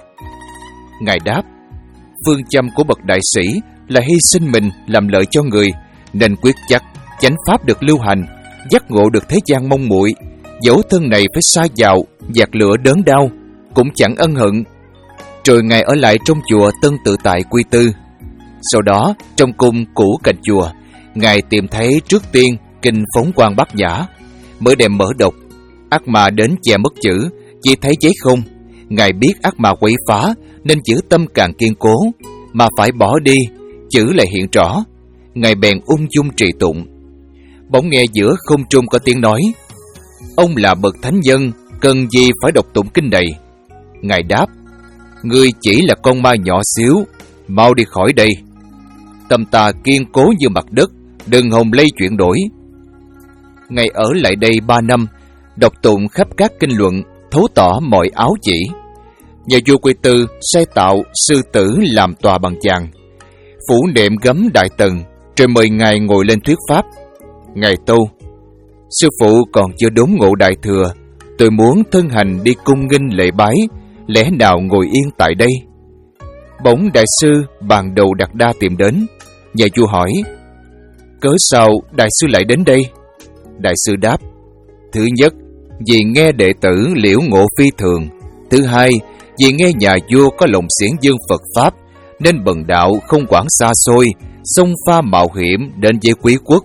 Ngài đáp: phương châm của bậc đại sĩ là hy sinh mình làm lợi cho người, nên quyết chắc chánh pháp được lưu hành, giác ngộ được thế gian mong muội. Dẫu thân này phải sa vào dạt lửa đớn đau, cũng chẳng ân hận. Rồi ngài ở lại trong chùa Tân Tự Tại Quy Tư. Sau đó trong cung cũ cạnh chùa, ngài tìm thấy trước tiên kinh Phóng Quang Bát Nhã, mới đem mở đọc. Ác ma đến che mất chữ, chỉ thấy giấy không. Ngài biết ác ma quấy phá, nên giữ tâm càng kiên cố, mà phải bỏ đi, chữ lại hiện rõ. Ngài bèn ung dung trì tụng. Bỗng nghe giữa không trung có tiếng nói: ông là bậc thánh nhân, cần gì phải đọc tụng kinh này? Ngài đáp: ngươi chỉ là con ma nhỏ xíu, mau đi khỏi đây. Tâm ta kiên cố như mặt đất, đừng hòng lay chuyển đổi. Ngài ở lại đây ba năm, đọc tụng khắp các kinh luận, thấu tỏ mọi áo chỉ. Nhà vua Quy Tư sai tạo sư tử làm tòa bằng chàng, phủ nệm gấm đại tầng, rồi mời ngài ngồi lên thuyết pháp. Ngài tâu: sư phụ còn chưa đốn ngộ Đại Thừa, tôi muốn thân hành đi cung nghinh lễ bái, lẽ nào ngồi yên tại đây? Bỗng đại sư bàn đầu đặt đa tìm đến. Nhà vua hỏi: cớ sao đại sư lại đến đây? Đại sư đáp: thứ nhất, vì nghe đệ tử liễu ngộ phi thường. Thứ hai, vì nghe nhà vua có lòng xiển dương Phật Pháp, nên bần đạo không quản xa xôi, xông pha mạo hiểm đến với quý quốc.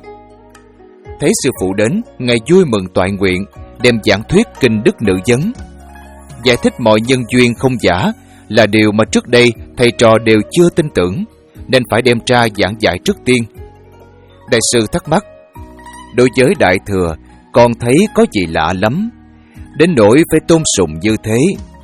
Thấy sư phụ đến, ngài vui mừng toại nguyện, đem giảng thuyết kinh Đức Nữ Vấn. Giải thích mọi nhân duyên không giả là điều mà trước đây thầy trò đều chưa tin tưởng, nên phải đem ra giảng giải trước tiên. Đại sư thắc mắc: đối với Đại Thừa, con thấy có gì lạ lắm. đến nỗi phải tôn sùng như thế?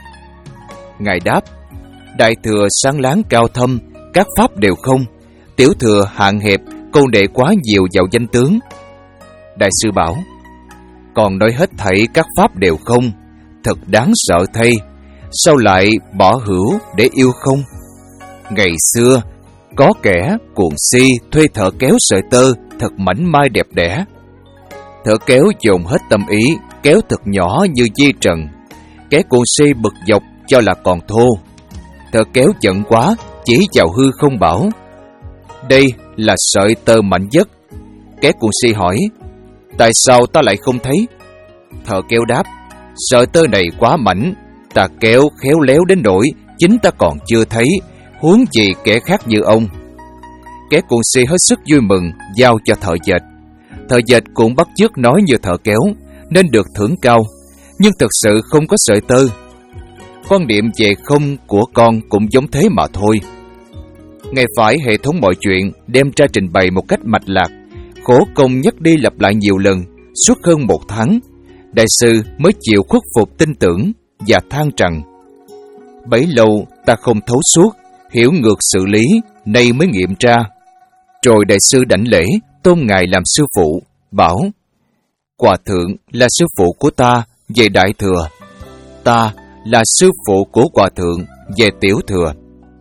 Ngài đáp: Đại thừa sáng láng cao thâm, các pháp đều không. Tiểu thừa hạn hẹp, câu nệ quá nhiều vào danh tướng. Đại sư bảo: Còn nói hết thảy các pháp đều không, thật đáng sợ thay. Sao lại bỏ hữu để yêu không? Ngày xưa có kẻ cuồng si thuê thợ kéo sợi tơ thật mảnh mai đẹp đẽ. Thợ kéo dồn hết tâm ý, kéo thật nhỏ như di trần. Kẻ cuồng si bực dọc cho là còn thô. Thợ kéo giận quá, chỉ vào hư không bảo: Đây là sợi tơ mạnh nhất. Kẻ cuồng si hỏi: Tại sao ta lại không thấy? Thợ kéo đáp: Sợi tơ này quá mảnh, ta kéo khéo léo đến nỗi chính ta còn chưa thấy, huống gì kẻ khác như ông. Kẻ cuồng si hết sức vui mừng, giao cho thợ dệt. Thợ dệt cũng bắt chước nói như thợ kéo, nên được thưởng cao, nhưng thực sự không có sợi tơ. Quan niệm về không của con cũng giống thế mà thôi. Ngài phải hệ thống mọi chuyện, đem ra trình bày một cách mạch lạc, khổ công nhắc đi lặp lại nhiều lần, suốt hơn một tháng. Đại sư mới chịu khuất phục tin tưởng và than rằng: Bấy lâu ta không thấu suốt, hiểu ngược sự lý, nay mới nghiệm ra. Rồi đại sư đảnh lễ, tôn ngài làm sư phụ, bảo: Hòa thượng là sư phụ của ta về đại thừa, ta là sư phụ của hòa thượng về tiểu thừa.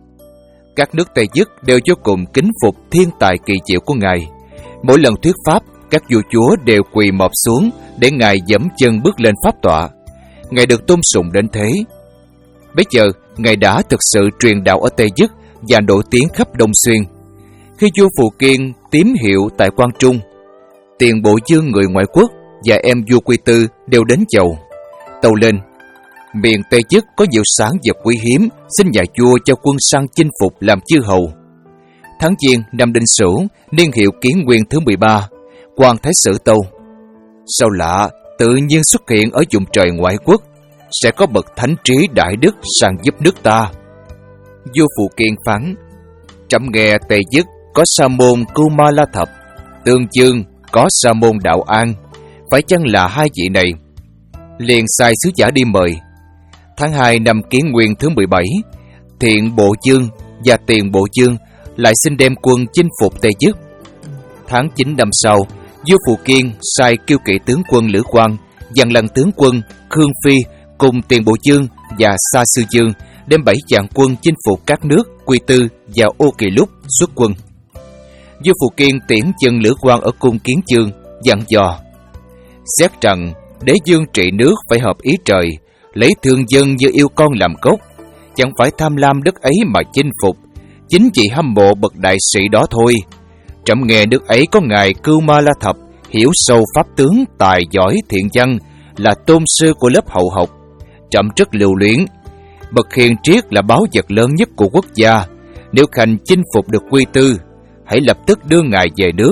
Các nước Tây Dứt đều vô cùng kính phục thiên tài kỳ diệu của ngài. Mỗi lần thuyết pháp, các vua chúa đều quỳ mọp xuống để ngài dẫm chân bước lên pháp tọa. Ngài được tôn sùng đến thế. Bây giờ ngài đã thực sự truyền đạo ở Tây Dứt và nổi tiếng khắp Đông Xuyên. Khi vua Phù Kiên tím hiệu tại Quan Trung, Tiền Bộ Dương người ngoại quốc và em vua Quy Tư đều đến chầu, tâu lên: Miền Tây Dứt có nhiều sản vật quý hiếm, xin nhà vua cho quân săn chinh phục làm chư hầu. Tháng Giêng năm Đinh Sửu, niên hiệu Kiến Nguyên thứ mười ba, quan thái sử tâu: Sao lạ, tự nhiên xuất hiện ở vùng trời ngoại quốc, sẽ có bậc thánh trí đại đức sang giúp nước ta. Vua Phù Kiên phán: Trẫm nghe Tây Dứt có sa môn Cưu Ma La Thập, Tương Dương có sa môn Đạo An, phải chăng là hai vị này? Liền sai sứ giả đi mời. Tháng hai năm Kiến Nguyên thứ mười bảy, Thiện Bộ Dương và Tiền Bộ Dương lại xin đem quân chinh phục Tây Dứt. Tháng chín năm sau, vua Phù Kiên sai Kiêu Kỵ tướng quân Lữ Quang, Văn Lăng tướng quân Khương Phi cùng Tiền Bộ Dương và Sa Sư Dương đem bảy vạn quân chinh phục các nước Quy Tư và Ô Kỳ Lúc xuất quân. Vua Phù Kiên tiễn chân Lữ Quang ở cung Kiến Chương, dặn dò: Xét rằng đế dương trị nước phải hợp ý trời, lấy thương dân như yêu con làm gốc, chẳng phải tham lam đất ấy mà chinh phục, chính vì hâm mộ bậc đại sĩ đó thôi. Trẫm nghe nước ấy có ngài Cưu Ma La Thập, hiểu sâu pháp tướng, tài giỏi thiện văn, là tôn sư của lớp hậu học. Trẫm rất lưu luyến. Bậc hiền triết là báu vật lớn nhất của quốc gia. Nếu khanh chinh phục được Quy Tư, hãy lập tức đưa ngài về nước.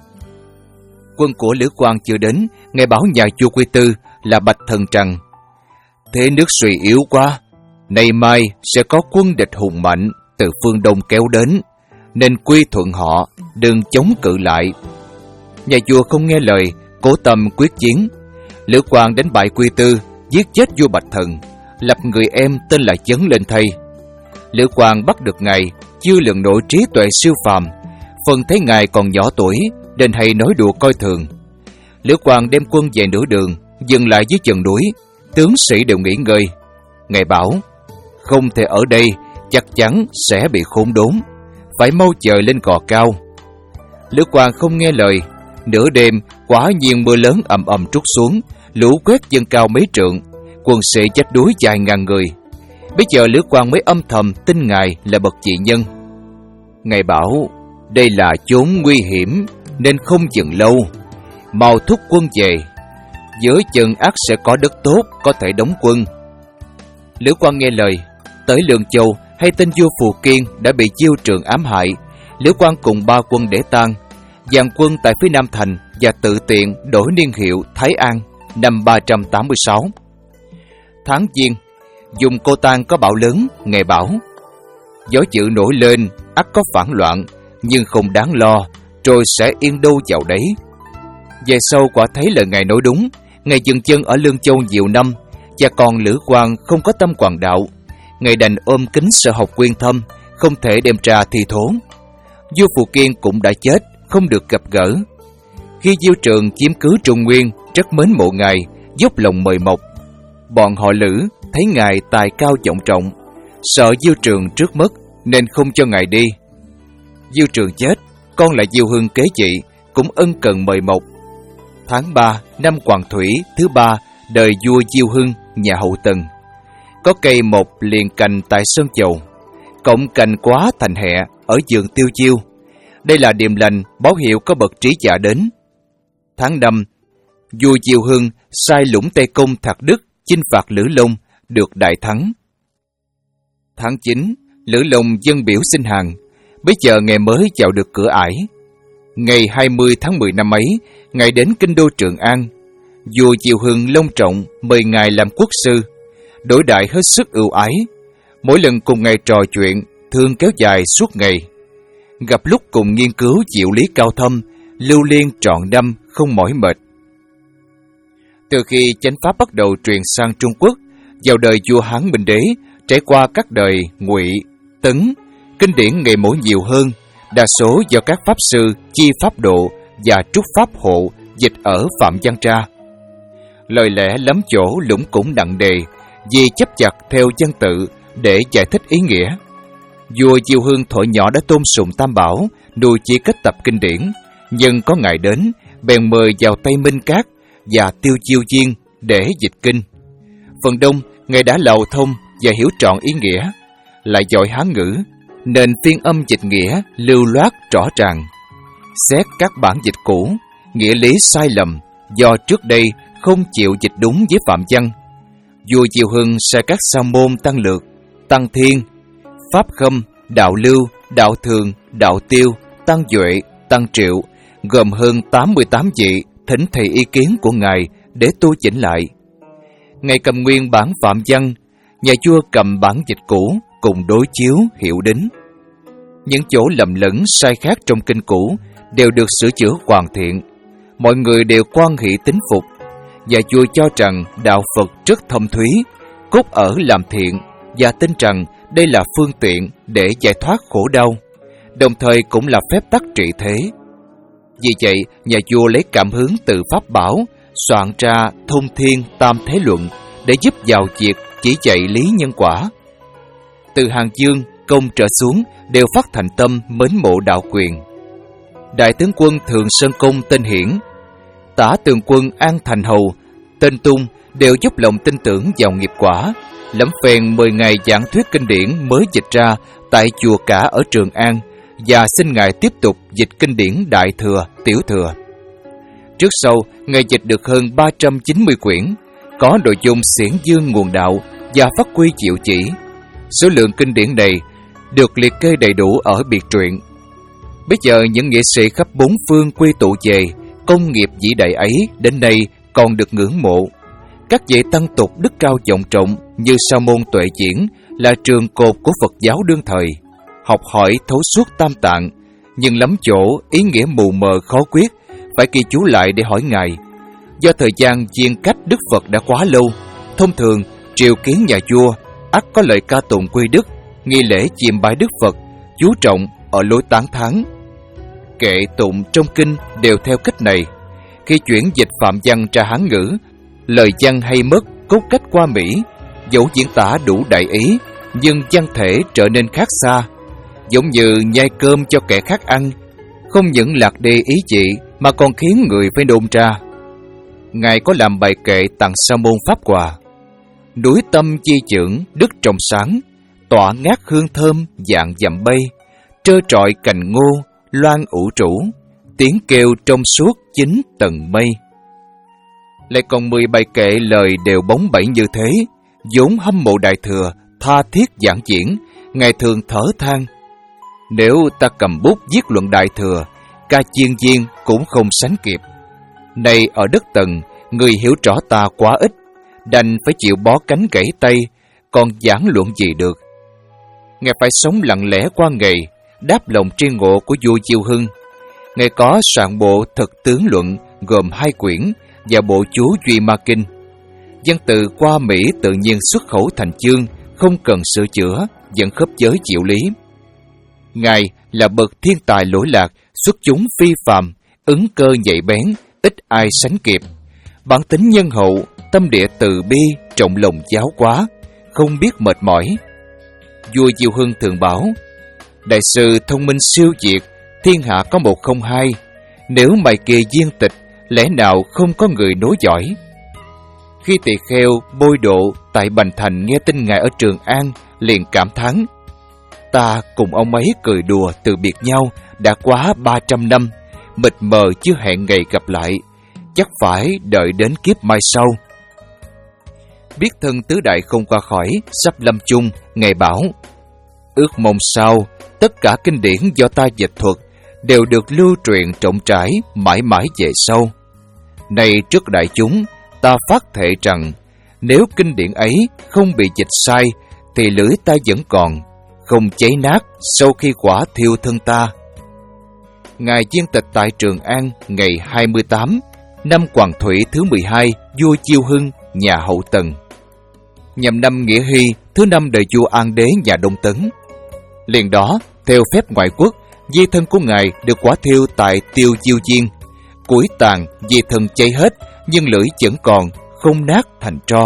Quân của Lữ Quang chưa đến, ngài bảo nhà vua Quy Tư là Bạch Thần rằng: Thế nước suy yếu quá, nay mai sẽ có quân địch hùng mạnh từ phương Đông kéo đến, nên quy thuận họ, đừng chống cự lại. Nhà vua không nghe lời, cố tâm quyết chiến. Lữ Quang đánh bại Quy Tư, giết chết vua Bạch Thần, lập người em tên là Chấn lên thay. Lữ Quang bắt được ngài, chưa lường nổi trí tuệ siêu phàm, phần thấy ngài còn nhỏ tuổi nên hay nói đùa coi thường. Lữ Quang đem quân về nửa đường, dừng lại dưới chân núi, tướng sĩ đều nghỉ ngơi. Ngài bảo: Không thể ở đây, chắc chắn sẽ bị khốn đốn, phải mau dời lên gò cao. Lữ Quang không nghe lời. Nửa đêm, quả nhiên mưa lớn ầm ầm trút xuống, lũ quét dâng cao mấy trượng, quân sĩ chết đuối vài ngàn người. Bây giờ Lữ Quang mới âm thầm tin ngài là bậc trị nhân. Ngài bảo: Đây là chốn nguy hiểm nên không dừng lâu, mau thúc quân về, giữa chừng ắt sẽ có đất tốt có thể đóng quân. Lữ Quang nghe lời. Tới Lương Châu, hay tin vua Phù Kiên đã bị Diêu Trường ám hại. Lữ Quang cùng ba quân để tang, dàn quân tại phía Nam Thành và tự tiện đổi niên hiệu Thái An năm ba trăm tám mươi sáu. Tháng Giêng, dùng Cô Tang có bão lớn. Ngài bảo: Gió dữ nổi lên, ắt có phản loạn, nhưng không đáng lo, rồi sẽ yên đâu vào đấy. Về sau quả thấy lời ngài nói đúng. Ngài dừng chân ở Lương Châu nhiều năm, Cha con Lữ Quang không có tâm hoàng đạo, ngài đành ôm kính sợ học quyên thâm, không thể đem ra thi thố. Vua Phù Kiên cũng đã chết, không được gặp gỡ. Khi Diêu Trường chiếm cứ Trung Nguyên, rất mến mộ ngài, dốc lòng mời mọc. Bọn họ Lữ thấy ngài tài cao vọng trọng, sợ Diêu Trường trước mất nên không cho ngài đi. Diêu Trường chết, con lại Diêu Hưng kế vị, cũng ân cần mời mọc. Tháng ba năm Hoàng Thủy thứ ba đời vua Diêu Hưng nhà Hậu Tần, có cây mộc liền cành tại Sơn Chầu, cộng cành quá thành hẹ ở vườn Tiêu Chiêu. Đây là điềm lành báo hiệu có bậc trí giả đến. Tháng năm, vua Diêu Hưng sai Lũng Tây Công Thạc Đức chinh phạt Lữ Long, được đại thắng. Tháng chín, Lữ Long dân biểu xin hàng, bây giờ ngài mới vào được cửa ải. Ngày hai mươi tháng mười năm ấy, ngài đến kinh đô Trường An. Vua Diêu Hưng long trọng mời ngài làm quốc sư, đối đãi hết sức ưu ái. Mỗi lần cùng ngài trò chuyện, thường kéo dài suốt ngày. Gặp lúc cùng nghiên cứu diệu lý cao thâm, lưu liên trọn năm không mỏi mệt. Từ khi chánh pháp bắt đầu truyền sang Trung Quốc, vào đời vua Hán Minh Đế, trải qua các đời Ngụy, Tấn, kinh điển ngày mỗi nhiều hơn, đa số do các pháp sư Chi Pháp Độ và Trúc Pháp Hộ dịch ở Phạm Văn Tra. Lời lẽ lắm chỗ lũng củng nặng đề, vì chấp chặt theo văn tự để giải thích ý nghĩa. Vua Diêu Hưng thuở nhỏ đã tôn sùng Tam Bảo, nuôi chi kết tập kinh điển, nhưng có ngài đến, bèn mời vào Tây Minh Cát và Tiêu Chiêu Viên để dịch kinh. Phần đông, ngài đã lầu thông và hiểu trọn ý nghĩa, lại giỏi Hán ngữ, nên phiên âm dịch nghĩa lưu loát rõ ràng. Xét các bản dịch cũ, nghĩa lý sai lầm do trước đây không chịu dịch đúng với phạm văn. Vua Diêu Hưng sai các sa môn Tăng Lược, Tăng Thiên, Pháp Khâm, Đạo Lưu, Đạo Thường, Đạo Tiêu, Tăng Duệ, Tăng Triệu, gồm hơn tám mươi tám vị, thỉnh thầy ý kiến của ngài để tu chỉnh lại. Ngài cầm nguyên bản phạm văn, nhà vua cầm bản dịch cũ cùng đối chiếu hiểu đính. Những chỗ lầm lẫn sai khác trong kinh cũ đều được sửa chữa hoàn thiện. Mọi người đều quan hỷ tín phục, và vua cho rằng đạo Phật rất thâm thúy, cốt ở làm thiện, và tin rằng đây là phương tiện để giải thoát khổ đau, đồng thời cũng là phép tắc trị thế. Vì vậy, nhà vua lấy cảm hứng từ Pháp Bảo, soạn ra Thông Thiên Tam Thế Luận để giúp vào việc chỉ dạy lý nhân quả. Từ Hàng Dương, Công trở xuống đều phát thành tâm mến mộ đạo quyền. Đại tướng quân Thường Sơn Công tên Hiển, Tả Tường quân An Thành Hầu tên Tung đều dốc lòng tin tưởng vào nghiệp quả, lẫm phèn mười ngày giảng thuyết kinh điển mới dịch ra tại chùa Cả ở Trường An, và xin ngài tiếp tục dịch kinh điển Đại Thừa, Tiểu Thừa. Trước sau, ngài dịch được hơn ba trăm chín mươi quyển, có nội dung xiển dương nguồn đạo và phát quy diệu chỉ. Số lượng kinh điển này được liệt kê đầy đủ ở biệt truyện. Bây giờ những nghệ sĩ khắp bốn phương quy tụ về, công nghiệp vĩ đại ấy đến nay còn được ngưỡng mộ. Các vị tăng tục đức cao vọng trọng như Sa môn Tuệ Diễn là trường cột của Phật giáo đương thời, học hỏi thấu suốt tam tạng, nhưng lắm chỗ ý nghĩa mù mờ khó quyết, phải ghi chú lại để hỏi ngài. Do thời gian viên cách Đức Phật đã quá lâu, thông thường triều kiến nhà vua ắt có lời ca tụng quy đức, nghi lễ chiêm bái Đức Phật chú trọng ở lối tán thán. Kệ tụng trong kinh đều theo cách này. Khi chuyển dịch phạm văn ra Hán ngữ, lời văn hay mất, cốt cách qua Mỹ, dẫu diễn tả đủ đại ý, nhưng văn thể trở nên khác xa, giống như nhai cơm cho kẻ khác ăn, không những lạc đề ý chị mà còn khiến người phải nôn ra. Ngài có làm bài kệ tặng sa môn pháp quà: núi tâm chi trưởng đức trong sáng, tỏa ngát hương thơm dạng dặm bay, trơ trọi cành ngô loan ủ trũ, tiếng kêu trong suốt chín tầng mây. Lại còn mười bài kệ lời đều bóng bẩy như thế, vốn hâm mộ Đại Thừa tha thiết giảng diễn, ngài thường thở than: nếu ta cầm bút viết luận Đại Thừa, ca chiên viên cũng không sánh kịp. Nay ở đất Tần, người hiểu rõ ta quá ít, đành phải chịu bó cánh gãy tay, còn giảng luận gì được. Ngài phải sống lặng lẽ qua ngày, đáp lòng tri ngộ của vua Diêu Hưng. Ngài có soạn bộ Thực Tướng Luận gồm hai quyển và bộ chú Duy Ma Kinh. Văn tự qua Mỹ tự nhiên xuất khẩu thành chương, không cần sửa chữa, vẫn khớp giới diệu lý. Ngài là bậc thiên tài lỗi lạc, xuất chúng phi phàm, ứng cơ nhạy bén, ít ai sánh kịp. Bản tính nhân hậu, tâm địa từ bi, trọng lòng giáo hóa, không biết mệt mỏi. Vua Diệu Hưng thường bảo: đại sư thông minh siêu việt, thiên hạ có một không hai. Nếu mày kia viên tịch, lẽ nào không có người nối dõi. Khi tỳ kheo Bôi Độ tại Bành Thành nghe tin ngài ở Trường An, liền cảm thán: ta cùng ông ấy cười đùa từ biệt nhau đã quá ba trăm năm, mịt mờ chưa hẹn ngày gặp lại, chắc phải đợi đến kiếp mai sau. Biết thân tứ đại không qua khỏi, sắp lâm chung, ngài bảo: ước mong sau tất cả kinh điển do ta dịch thuật đều được lưu truyền rộng rãi mãi mãi về sau. Nay trước đại chúng, ta phát thệ rằng nếu kinh điển ấy không bị dịch sai thì lưỡi ta vẫn còn, không cháy nát sau khi quả thiêu thân ta. Ngài viên tịch tại Trường An ngày hai mươi tám năm Hoàng Thủy thứ mười hai, vua Chiêu Hưng nhà Hậu Tần, nhằm năm Nghĩa Hy thứ năm đời vua An Đế nhà Đông Tấn. Liền đó, theo phép ngoại quốc, di thân của ngài được quả thiêu tại Tiêu Diêu Diên. Củi tàn, di thân cháy hết, nhưng lưỡi vẫn còn, không nát thành tro.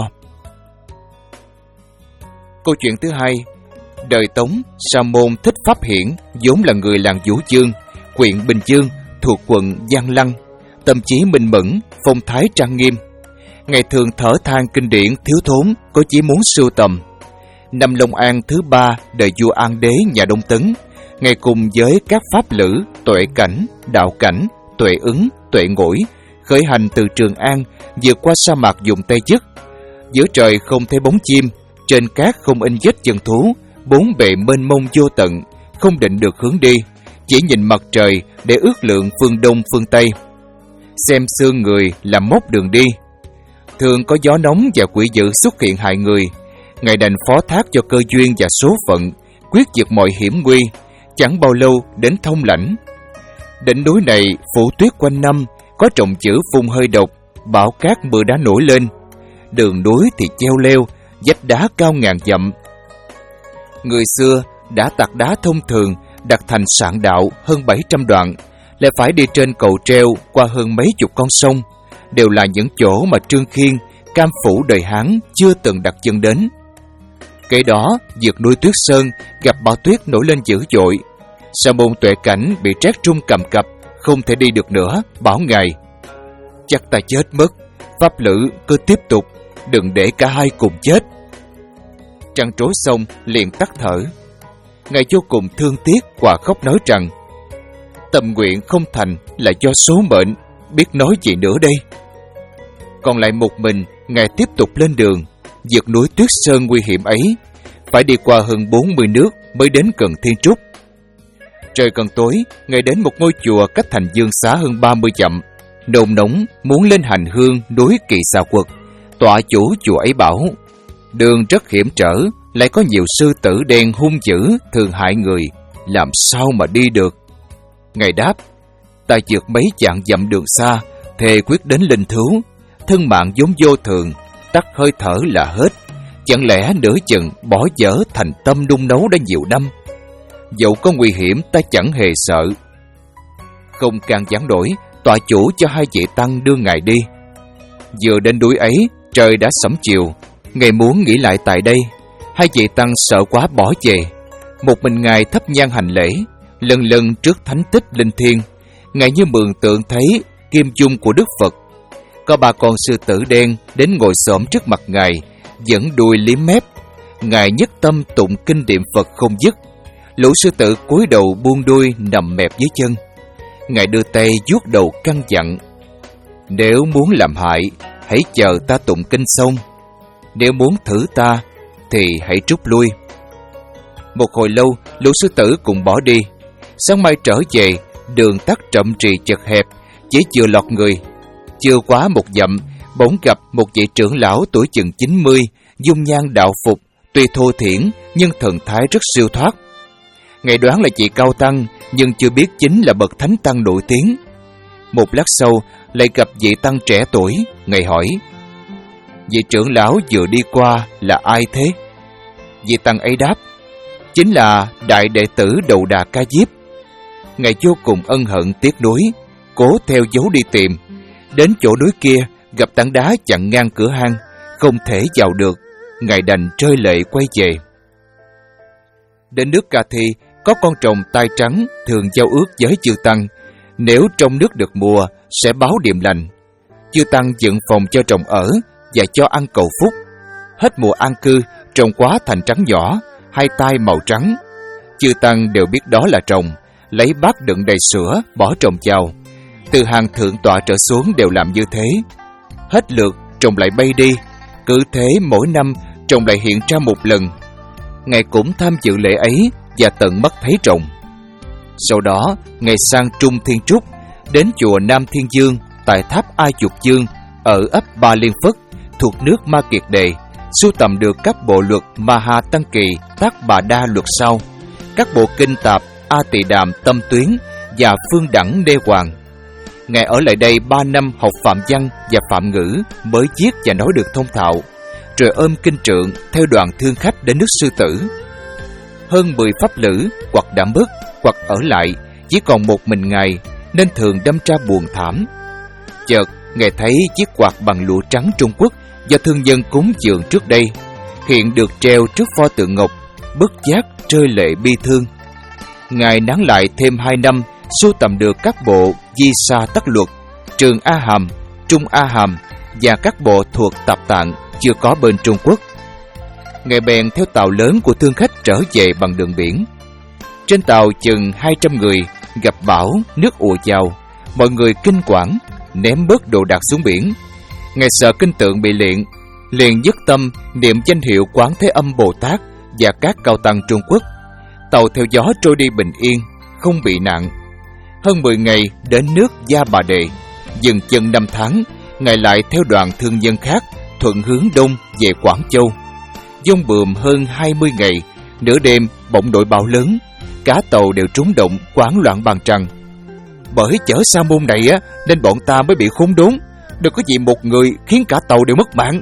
Câu chuyện thứ hai. Đời Tống, Sa Môn Thích Pháp Hiển vốn là người làng Vũ Dương, huyện Bình Dương, thuộc quận Giang Lăng, tâm trí minh mẫn, phong thái trang nghiêm. Ngài thường thở than kinh điển thiếu thốn, có chí muốn sưu tầm. Năm Long An thứ ba đời vua An Đế nhà Đông Tấn, ngài cùng với các pháp lữ Tuệ Cảnh, Đạo Cảnh, Tuệ Ứng, Tuệ Ngũi khởi hành từ Trường An vượt qua sa mạc vùng Tây Chức. Giữa trời không thấy bóng chim, trên cát không in vết chân thú, bốn bề mênh mông vô tận, không định được hướng đi, chỉ nhìn mặt trời để ước lượng phương đông phương tây. Xem xương người làm mốc đường đi. Thường có gió nóng và quỷ dữ xuất hiện hại người. Ngài đành phó thác cho cơ duyên và số phận, quyết diệt mọi hiểm nguy. Chẳng bao lâu đến Thông Lãnh. Đỉnh núi này phủ tuyết quanh năm, có trồng chữ phun hơi độc, bão cát mưa đá nổi lên. Đường núi thì treo leo, vách đá cao ngàn dặm. Người xưa đã tạc đá thông thường đặt thành sạn đạo hơn bảy trăm đoạn, lại phải đi trên cầu treo qua hơn mấy chục con sông, đều là những chỗ mà Trương Khiên, Cam Phủ đời Hán chưa từng đặt chân đến. Kể đó, vượt núi Tuyết Sơn gặp bão tuyết nổi lên dữ dội. Sa Môn Tuệ Cảnh bị trét trung cầm cập, không thể đi được nữa, bảo ngài: chắc ta chết mất, pháp lữ cứ tiếp tục, đừng để cả hai cùng chết. Trăng trối xong liền tắt thở. Ngài vô cùng thương tiếc và khóc nói rằng: tâm nguyện không thành là do số mệnh, biết nói gì nữa đây. Còn lại một mình, ngài tiếp tục lên đường, vượt núi Tuyết Sơn nguy hiểm ấy, phải đi qua hơn bốn mươi nước mới đến gần Thiên Trúc. Trời gần tối, ngài đến một ngôi chùa cách thành Dương Xá hơn ba mươi dặm, nôn nóng muốn lên hành hương núi Kỳ Xà Quật. Tọa chủ chùa ấy bảo: đường rất hiểm trở, lại có nhiều sư tử đen hung dữ thường hại người, làm sao mà đi được. Ngài đáp: ta vượt mấy vạn dặm đường xa, thề quyết đến linh thú, thân mạng vốn vô thường, tắt hơi thở là hết, chẳng lẽ nửa chừng bỏ dở thành tâm nung nấu đã nhiều năm. Dẫu có nguy hiểm ta chẳng hề sợ. Không can gián đổi, tọa chủ cho hai vị tăng đưa ngài đi. Vừa đến núi ấy, trời đã sẫm chiều. Ngài muốn nghỉ lại tại đây, hai vị tăng sợ quá bỏ về. Một mình ngài thắp nhang hành lễ, lần lần trước thánh tích linh thiêng. Ngài như mường tượng thấy kim dung của Đức Phật. Có ba con sư tử đen đến ngồi xổm trước mặt ngài, dẫn đuôi liếm mép. Ngài nhất tâm tụng kinh niệm Phật không dứt. Lũ sư tử cúi đầu buông đuôi nằm mẹp dưới chân. Ngài đưa tay vuốt đầu căn dặn: nếu muốn làm hại, hãy chờ ta tụng kinh xong. Nếu muốn thử ta, thì hãy rút lui. Một hồi lâu, lũ sư tử cùng bỏ đi. Sáng mai trở về, đường tắt chậm trì chật hẹp, chỉ vừa lọt người. Chưa quá một dặm, bỗng gặp một vị trưởng lão tuổi chừng chín mươi, dung nhan đạo phục, tuy thô thiển nhưng thần thái rất siêu thoát. Ngài đoán là vị cao tăng, nhưng chưa biết chính là bậc thánh tăng nổi tiếng. Một lát sau, lại gặp vị tăng trẻ tuổi. Ngài hỏi: Vị trưởng lão vừa đi qua là ai thế? Vị tăng ấy đáp: chính là đại đệ tử Đầu Đà Ca Diếp. Ngài vô cùng ân hận tiếc nuối, cố theo dấu đi tìm. Đến chỗ núi kia gặp tảng đá chặn ngang cửa hang, không thể vào được. Ngài đành rơi lệ quay về. Đến nước Ca Thi, có con trồng tai trắng thường giao ước với chư tăng, nếu trong nước được mùa sẽ báo điềm lành. Chư tăng dựng phòng cho trồng ở và cho ăn cầu phúc. Hết mùa an cư, trồng quá thành trắng nhỏ, hai tai màu trắng. Chư tăng đều biết đó là trồng, lấy bát đựng đầy sữa bỏ trồng vào. Từ hàng thượng tọa trở xuống đều làm như thế. Hết lượt trồng lại bay đi, cứ thế mỗi năm trồng lại hiện ra một lần. Ngài cũng tham dự lễ ấy và tận mắt thấy trồng. Sau đó Ngài sang Trung Thiên Trúc, đến chùa Nam Thiên Dương tại tháp A Dục Dương ở ấp Ba Liên Phất thuộc nước Ma Kiệt Đề, sưu tầm được các bộ luật Maha Tăng Kỳ, Tác Bà Đa luật sau, các bộ kinh tạp A Tỳ Đàm Tâm Tuyến và Phương Đẳng Đê Hoàng. Ngài ở lại đây ba năm học phạm văn và phạm ngữ mới viết và nói được thông thạo, rồi ôm kinh trượng theo đoàn thương khách đến nước Sư Tử. Hơn mười pháp lữ hoặc đã mất hoặc ở lại, chỉ còn một mình Ngài nên thường đâm ra buồn thảm. Chợt Ngài thấy chiếc quạt bằng lụa trắng Trung Quốc do thương nhân cúng dường trước đây hiện được treo trước pho tượng ngọc, bất giác rơi lệ bi thương. Ngài nán lại thêm hai năm, sưu tầm được các bộ Di Sa Tắc Luật, Trường A Hàm, Trung A Hàm và các bộ thuộc Tạp Tạng chưa có bên Trung Quốc. Ngài bèn theo tàu lớn của thương khách trở về bằng đường biển. Trên tàu chừng hai trăm người, gặp bão, nước ùa vào, mọi người kinh quản, ném bớt đồ đạc xuống biển. Ngài sợ kinh tượng bị liệng, liền dứt tâm niệm danh hiệu Quán Thế Âm Bồ Tát và các cao tăng Trung Quốc. Tàu theo gió trôi đi bình yên, không bị nạn. Hơn mười ngày đến nước Gia Bà Đề, dừng chân năm tháng, Ngài lại theo đoàn thương nhân khác thuận hướng đông về Quảng Châu. Dông bườm hơn hai mươi ngày, nửa đêm bỗng nổi bão lớn, cả tàu đều trúng động, hoảng loạn bàn trăng. Bởi chở sa môn này á, nên bọn ta mới bị khốn đốn, đừng có vì một người khiến cả tàu đều mất mạng.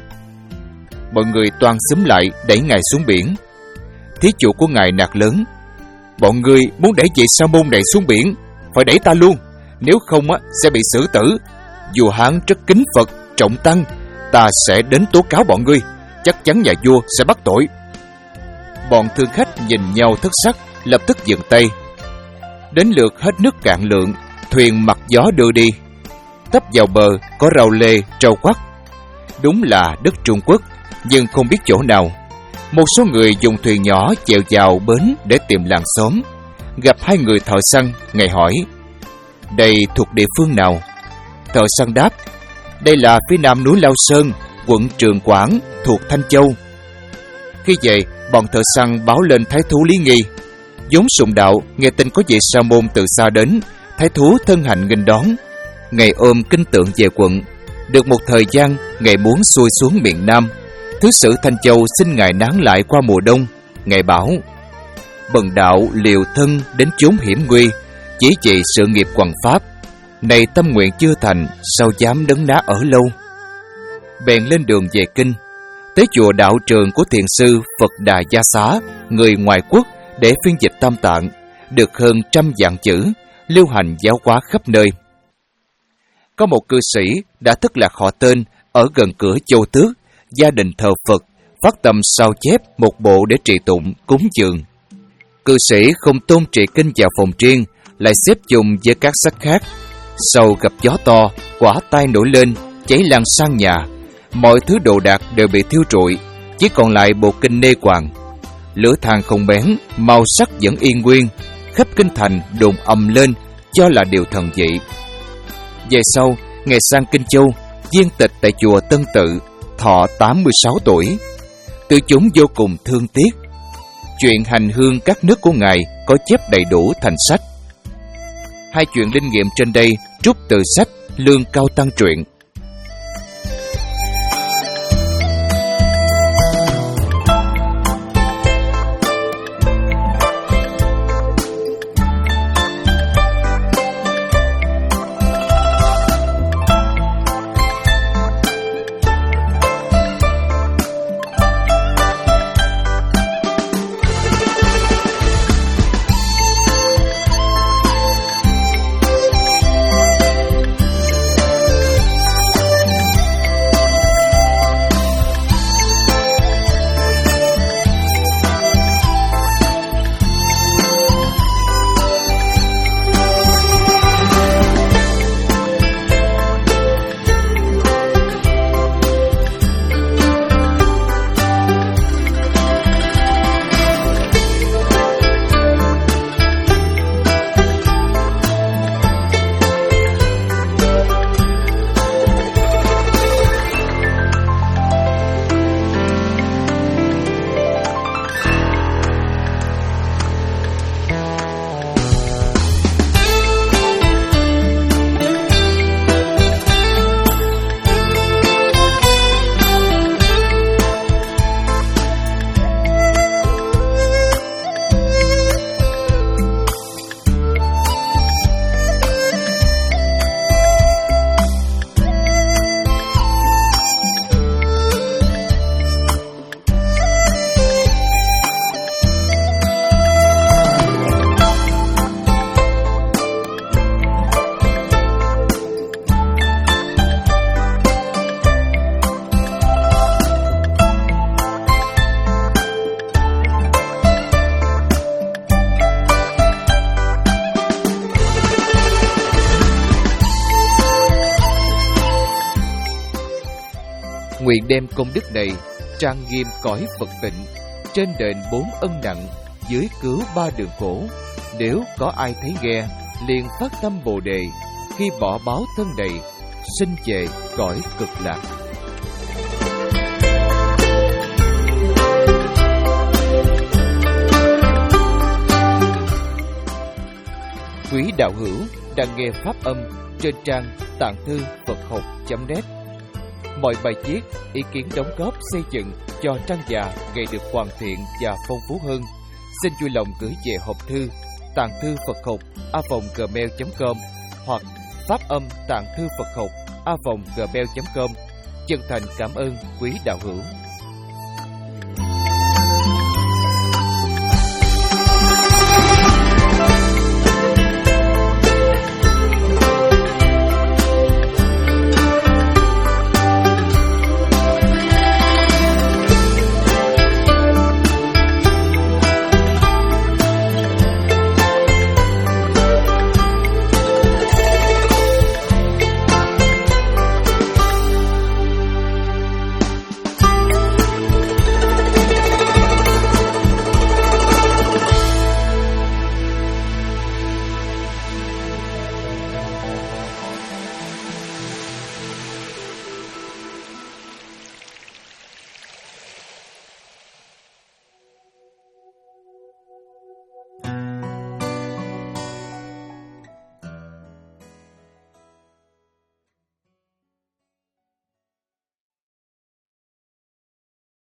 Mọi người toan xúm lại đẩy Ngài xuống biển. Thí chủ của Ngài nạt lớn: bọn ngươi muốn đẩy vị sa môn này xuống biển, phải đẩy ta luôn, nếu không á sẽ bị xử tử. Vua Hán rất kính Phật, trọng tăng, ta sẽ đến tố cáo bọn ngươi, chắc chắn nhà vua sẽ bắt tội. Bọn thương khách nhìn nhau thất sắc, lập tức dừng tay. Đến lượt hết nước cạn lượng, thuyền mặc gió đưa đi. Tấp vào bờ có rau lê, rau quắc. Đúng là đất Trung Quốc, nhưng không biết chỗ nào. Một số người dùng thuyền nhỏ chèo vào bến để tìm làng xóm. Gặp hai người thợ săn, Ngài hỏi: đây thuộc địa phương nào? Thợ săn đáp: đây là phía nam núi Lao Sơn, quận Trường Quảng, thuộc Thanh Châu. Khi về, bọn thợ săn báo lên thái thú Lý Nghi. vốn sùng đạo, nghe tin có vị sa môn từ xa đến, thái thú thân hành nghênh đón. Ngài ôm kinh tượng về quận. Được một thời gian, Ngài muốn xuôi xuống miền Nam. Thứ sử Thanh Châu xin Ngài nán lại qua mùa đông. Ngài bảo: bần đạo liều thân đến chốn hiểm nguy, chỉ vì sự nghiệp hoằng pháp. Này tâm nguyện chưa thành, sao dám đấn đá ở lâu. Bèn lên đường về kinh, tới chùa đạo trường của thiền sư Phật Đà Gia Xá, người ngoại quốc, để phiên dịch Tam Tạng, được hơn trăm vạn chữ, lưu hành giáo hóa khắp nơi. Có một cư sĩ đã thất lạc họ tên ở gần cửa Châu Tước, gia đình thờ Phật, phát tâm sao chép một bộ để trì tụng cúng dường. Cư sĩ không tôn trì kinh vào phòng riêng, lại xếp chung với các sách khác. Sau gặp gió to, quả tai nổi lên, cháy lan sang nhà. Mọi thứ đồ đạc đều bị thiêu rụi, chỉ còn lại bộ kinh nê hoàng. Lửa than không bén, màu sắc vẫn yên nguyên. Khắp kinh thành đồn ầm lên, cho là điều thần dị. Về sau, Ngài sang Kinh Châu, viên tịch tại chùa Tân Tự, thọ tám mươi sáu tuổi. Tự chúng vô cùng thương tiếc. Chuyện hành hương các nước của Ngài có chép đầy đủ thành sách. Hai chuyện linh nghiệm trên đây trút từ sách Lương Cao Tăng Truyện. Nguyện đem công đức này trang nghiêm cõi Phật tịnh, trên đền bốn ân nặng, dưới cứu ba đường khổ. Nếu có ai thấy nghe, liền phát tâm Bồ đề, khi bỏ báo thân này, sinh về cõi cực lạc. Quý đạo hữu đang nghe pháp âm trên trang tạng thư Phật học chấm net. Mọi bài viết, ý kiến đóng góp xây dựng cho trang già ngày được hoàn thiện và phong phú hơn, xin vui lòng gửi về hộp thư tạng thư Phật học a vòng gmail chấm com hoặc pháp âm tạng thư Phật học a vòng gmail chấm com. Chân thành cảm ơn quý đạo hữu.